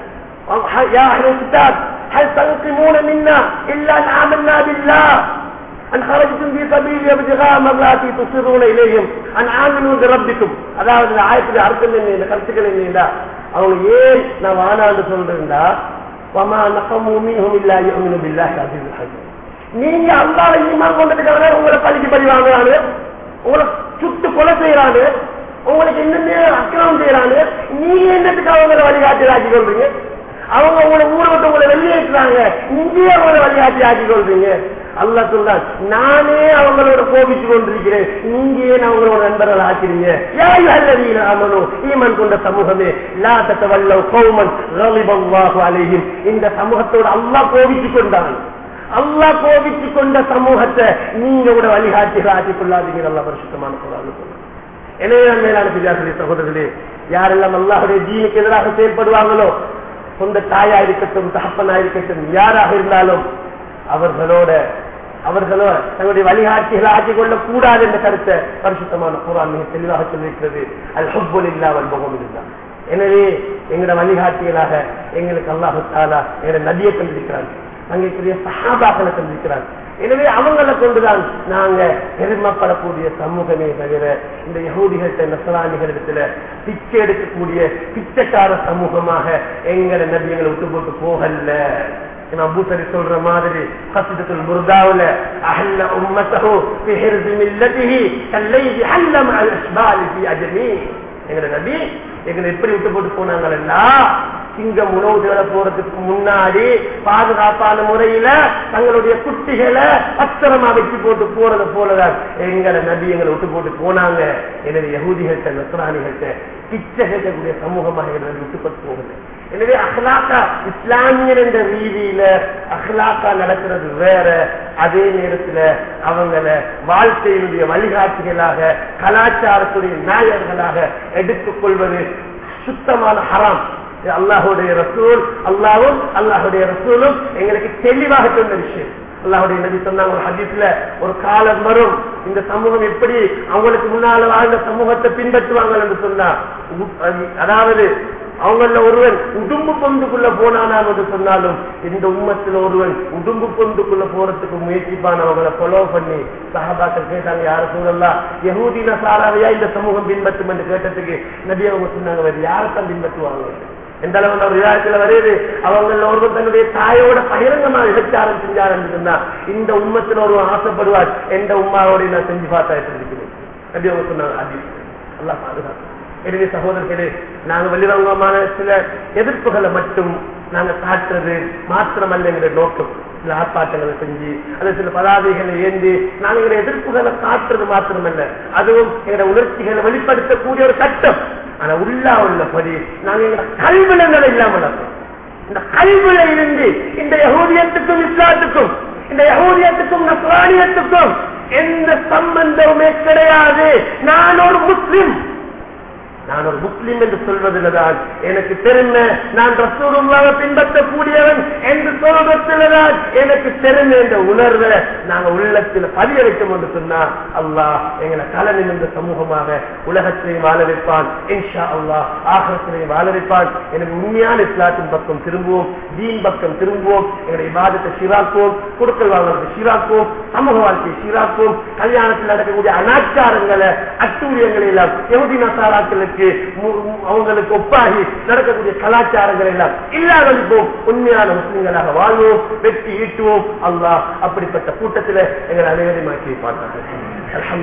هل تنقمون منا إلا أن آمنا بالله أن خرجتم في سبيلي ابتغاء مرضاتي تصرون إليهم أن آمنوا بربكم. அதாவது இந்த ஆயத்துடைய அர்த்தம் என்ன, இந்த கருத்துக்கள் என்னடா, அவங்க ஏன் நான் வானாண்டு சொல்றேன்டா, وما نقموا منهم إلا يؤمنوا بالله العزيز الحكيم. நீங்க அல்லாஹ்வை ஈமான் கொண்டதுக்காக உங்களை பழிக்கு பழி வாங்குறானு, உங்களை சுட்டு கொலை செய்யறானு, உங்களுக்கு என்னென்ன அக்கிரமம் செய்யறானு, நீங்க என்னத்துக்காக உங்களை வழிகாட்டி ஆக்கி கொள்றீங்க? அவங்க உங்களை ஊரை விட்டு உங்களை வெளியேற்றுறாங்க, நீங்களே அவங்களை வழிகாட்டி ஆக்கி கொள்றீங்க. அல்லாஹ் சொல்றான், நானே அவங்களோட கோபிச்சு கொண்டிருக்கிறேன், நீங்க ஏன் அவங்களோட நண்பர்கள் ஆக்கிறீங்க? ஈமான் கொண்ட சமூகமே, லா தத்தவல்லவ் கௌமன் கலிபல்லாஹு அலைஹிம். இந்த சமூகத்தோட அல்லாஹ் கோபிச்சு கொண்டான். அல்லாஹ் கோபிச்சு கொண்ட சமூகத்தை நீங்க கூட வழிகாட்டிகள் ஆக்கிக் கொள்ளாதீங்க. அல்லாஹ் பரிசுத்தமான குர்ஆன்ல சொல்றான். எனவே மேலான பிரியாசிரிய சகோதரர்களே, யாரெல்லாம் அல்லாஹ்வுடைய தீனுக்கு எதிராக செயல்படுவாங்களோ, சொந்த தாயா இருக்கட்டும், தகப்பனா இருக்கட்டும், யாராக இருந்தாலும் அவர்களோட அவர்களோ தங்களுடைய வழிகாட்டிகளை ஆக்கிக் கொள்ளக் கூடாது என்ற கருத்தை பரிசுத்தமான குர்ஆன் மிக தெளிவாக சொல்லியிருக்கிறது. அல் ஹுப்பு லில்லாஹ் வல் புகுது லில்லாஹ். எனவே எங்களோட வழிகாட்டிகளாக எங்களுக்கு அல்லாஹ் தஆலா எங்களோட நபியை தந்திருக்கிறார், அங்கேக்குரிய சஹாபாக்களை தந்திருக்கிறார். எனவே அவங்களை கொண்டுதான் நாங்க பெருமைப்படக்கூடிய சமூகமே தவிர இந்த யஹூதிகள்கிட்ட நஸ்ரானிகளிடத்துல பிச்சை எடுக்கக்கூடிய பிச்சைக்கார சமூகமாக எங்களை நபி எங்களை விட்டு போட்டு போகல. அபூசரி சொல்ற மாதிரி கஸீதத்துல் புர்தாவுல அஹல்ல உம்மத்தஹு ஃபி ஹிர்ஸி மில்லத்திஹி கல்லைதி ஹல்ல மஅல் அஸ்பாலி ஃபி அஜமி. எங்க நபி எங்களை எப்படி விட்டு போட்டு போனாங்கன்னா, சிங்கம் உணவு தேட போறதுக்கு முன்னாடி பாதுகாப்பான முறையில தங்களுடைய குட்டிகளை பத்திரமா வச்சு போட்டு போறது போலதான் எங்களை நபி எங்களை விட்டு போட்டு போனாங்க. எனவே யஹூதிகள்கிட்ட நஸ்ரானிகள்கிட்ட பிச்சை கேட்கக்கூடிய சமூகமாக எங்களை விட்டு போட்டு போகுது. எனவே அஹ்லாக்கா இஸ்லாமியர் என்ற ரீதியில அஹ்லாக்கா நடக்கிறது வேற, அதே நேரத்துல அவங்களை வாழ்க்கையினுடைய வழிகாட்டிகளாக கலாச்சாரத்துடைய நாயகர்களாக எடுத்துக் கொள்வது சுத்தமான ஹராம். அல்லாஹுடைய ரசூல் அல்லாஹும் அல்லாஹுடைய ரசூலும் எங்களுக்கு தெளிவாக சொன்ன விஷயம். அல்லாஹுடைய நபி சொன்னாங்க ஒரு ஹதீஸ்ல, ஒரு காலம் வரும் இந்த சமூகம் எப்படி அவங்களுக்கு முன்னால வாழ்ந்த சமூகத்தை பின்பற்றுவாங்க என்று சொன்னா, அதாவது அவங்கள ஒருவன் உடும்பு பொந்துக்குள்ள போனானாம் என்று சொன்னாலும் இந்த உம்மத்தில் ஒருவன் உடும்பு பொந்துக்குள்ள போறதுக்கு முயற்சிப்பான். அவங்களை ஃபாலோ பண்ணி சஹாபாக்கள் கேட்டாங்க, யார சூழல்லா யஹூதி நஸாராவையா இந்த சமூகம் பின்பற்றும் என்று கேட்டதுக்கு நபி அவங்க சொன்னாங்க, வேறு யாரைத்தான் பின்பற்றுவாங்க? எந்த அளவு ஒரு விவாதத்துல வருது, அவங்க ஒருவன் தன்னுடைய தாயோட பகிரங்கமா விபச்சாரம் செஞ்சார் என்று சொன்னா இந்த உம்மத்தில் ஒருவன் ஆசைப்படுவார், எந்த உம்மாவோட நான் செஞ்சு பார்த்தா இருக்கிறேன் நபி அவங்க சொன்னாங்க. அது அல்லாஹ் பாதுகாப்பு. எனவே சகோதரர்களே, நாங்க வெளிரங்கமான சில எதிர்ப்புகளை மட்டும் நாங்க காட்டுறது மாத்திரமல்ல என்கிற நோக்கம். சில ஆர்ப்பாட்டங்களை செஞ்சு அல்லது சில பதாதைகளை ஏந்தி நாங்க எங்க எதிர்ப்புகளை காட்டுறது மாத்திரமல்ல, அதுவும் எங்க உணர்ச்சிகளை வெளிப்படுத்தக்கூடிய ஒரு சட்டம். ஆனா உள்ளா உள்ளபடி நாங்க எங்க கல்வினங்களை இல்லாமல் இந்த கல்வில இருந்து இந்த யஹூதியத்துக்கும் இஸ்லாத்துக்கும் இந்த யஹூதியத்துக்கும் நஸ்ரானியத்துக்கும் எந்த சம்பந்தமுமே கிடையாது. நான் ஒரு முஸ்லிம், நான் ஒரு முஸ்லிம் என்று சொல்வதில்தான் எனக்கு பெருமை, நான் ரசூலுல்லாஹை பின்பற்றக்கூடியவன் என்று சொல்வதில்தான் எனக்கு பெருமை என்ற உணர்வை நாங்க உள்ளத்தில் பதிய வைக்கும் என்று சொன்னா அல்லாஹ் எங்களை கலனில் இந்த சமூகமாக உலகத்திலையும் வாழ வைப்பான், இன்ஷா அல்லாஹ் ஆகிரத்திலையும் வாழ வைப்பான். எனவே உண்மையான இஸ்லாத்தின் பக்கம் திரும்புவோம், தீன் பக்கம் திரும்புவோம், எங்களுடைய இபாதத்தை சீராக்குவோம், கொடுக்கல் வாங்குறதை சீராக்குவோம், சமூக வாழ்க்கையை சீராக்குவோம், கல்யாணத்தில் நடக்கக்கூடிய அனாச்சாரங்களை அட்டூழியங்களை எல்லாம் யஹூதி நஸாராக்களுக்கு அவங்களுக்கு ஒப்பாகி நடக்கக்கூடிய கலாச்சாரங்கள் எல்லாம் இல்லாதளிப்போம், உண்மையான முஸ்லிம்களாக வாழ்வோம், வெற்றி ஈட்டுவோம். அல்லாஹ் அப்படிப்பட்ட கூட்டத்தில் எங்கள் அனைவரையும் ஆக்கி பார்த்தார்கள்.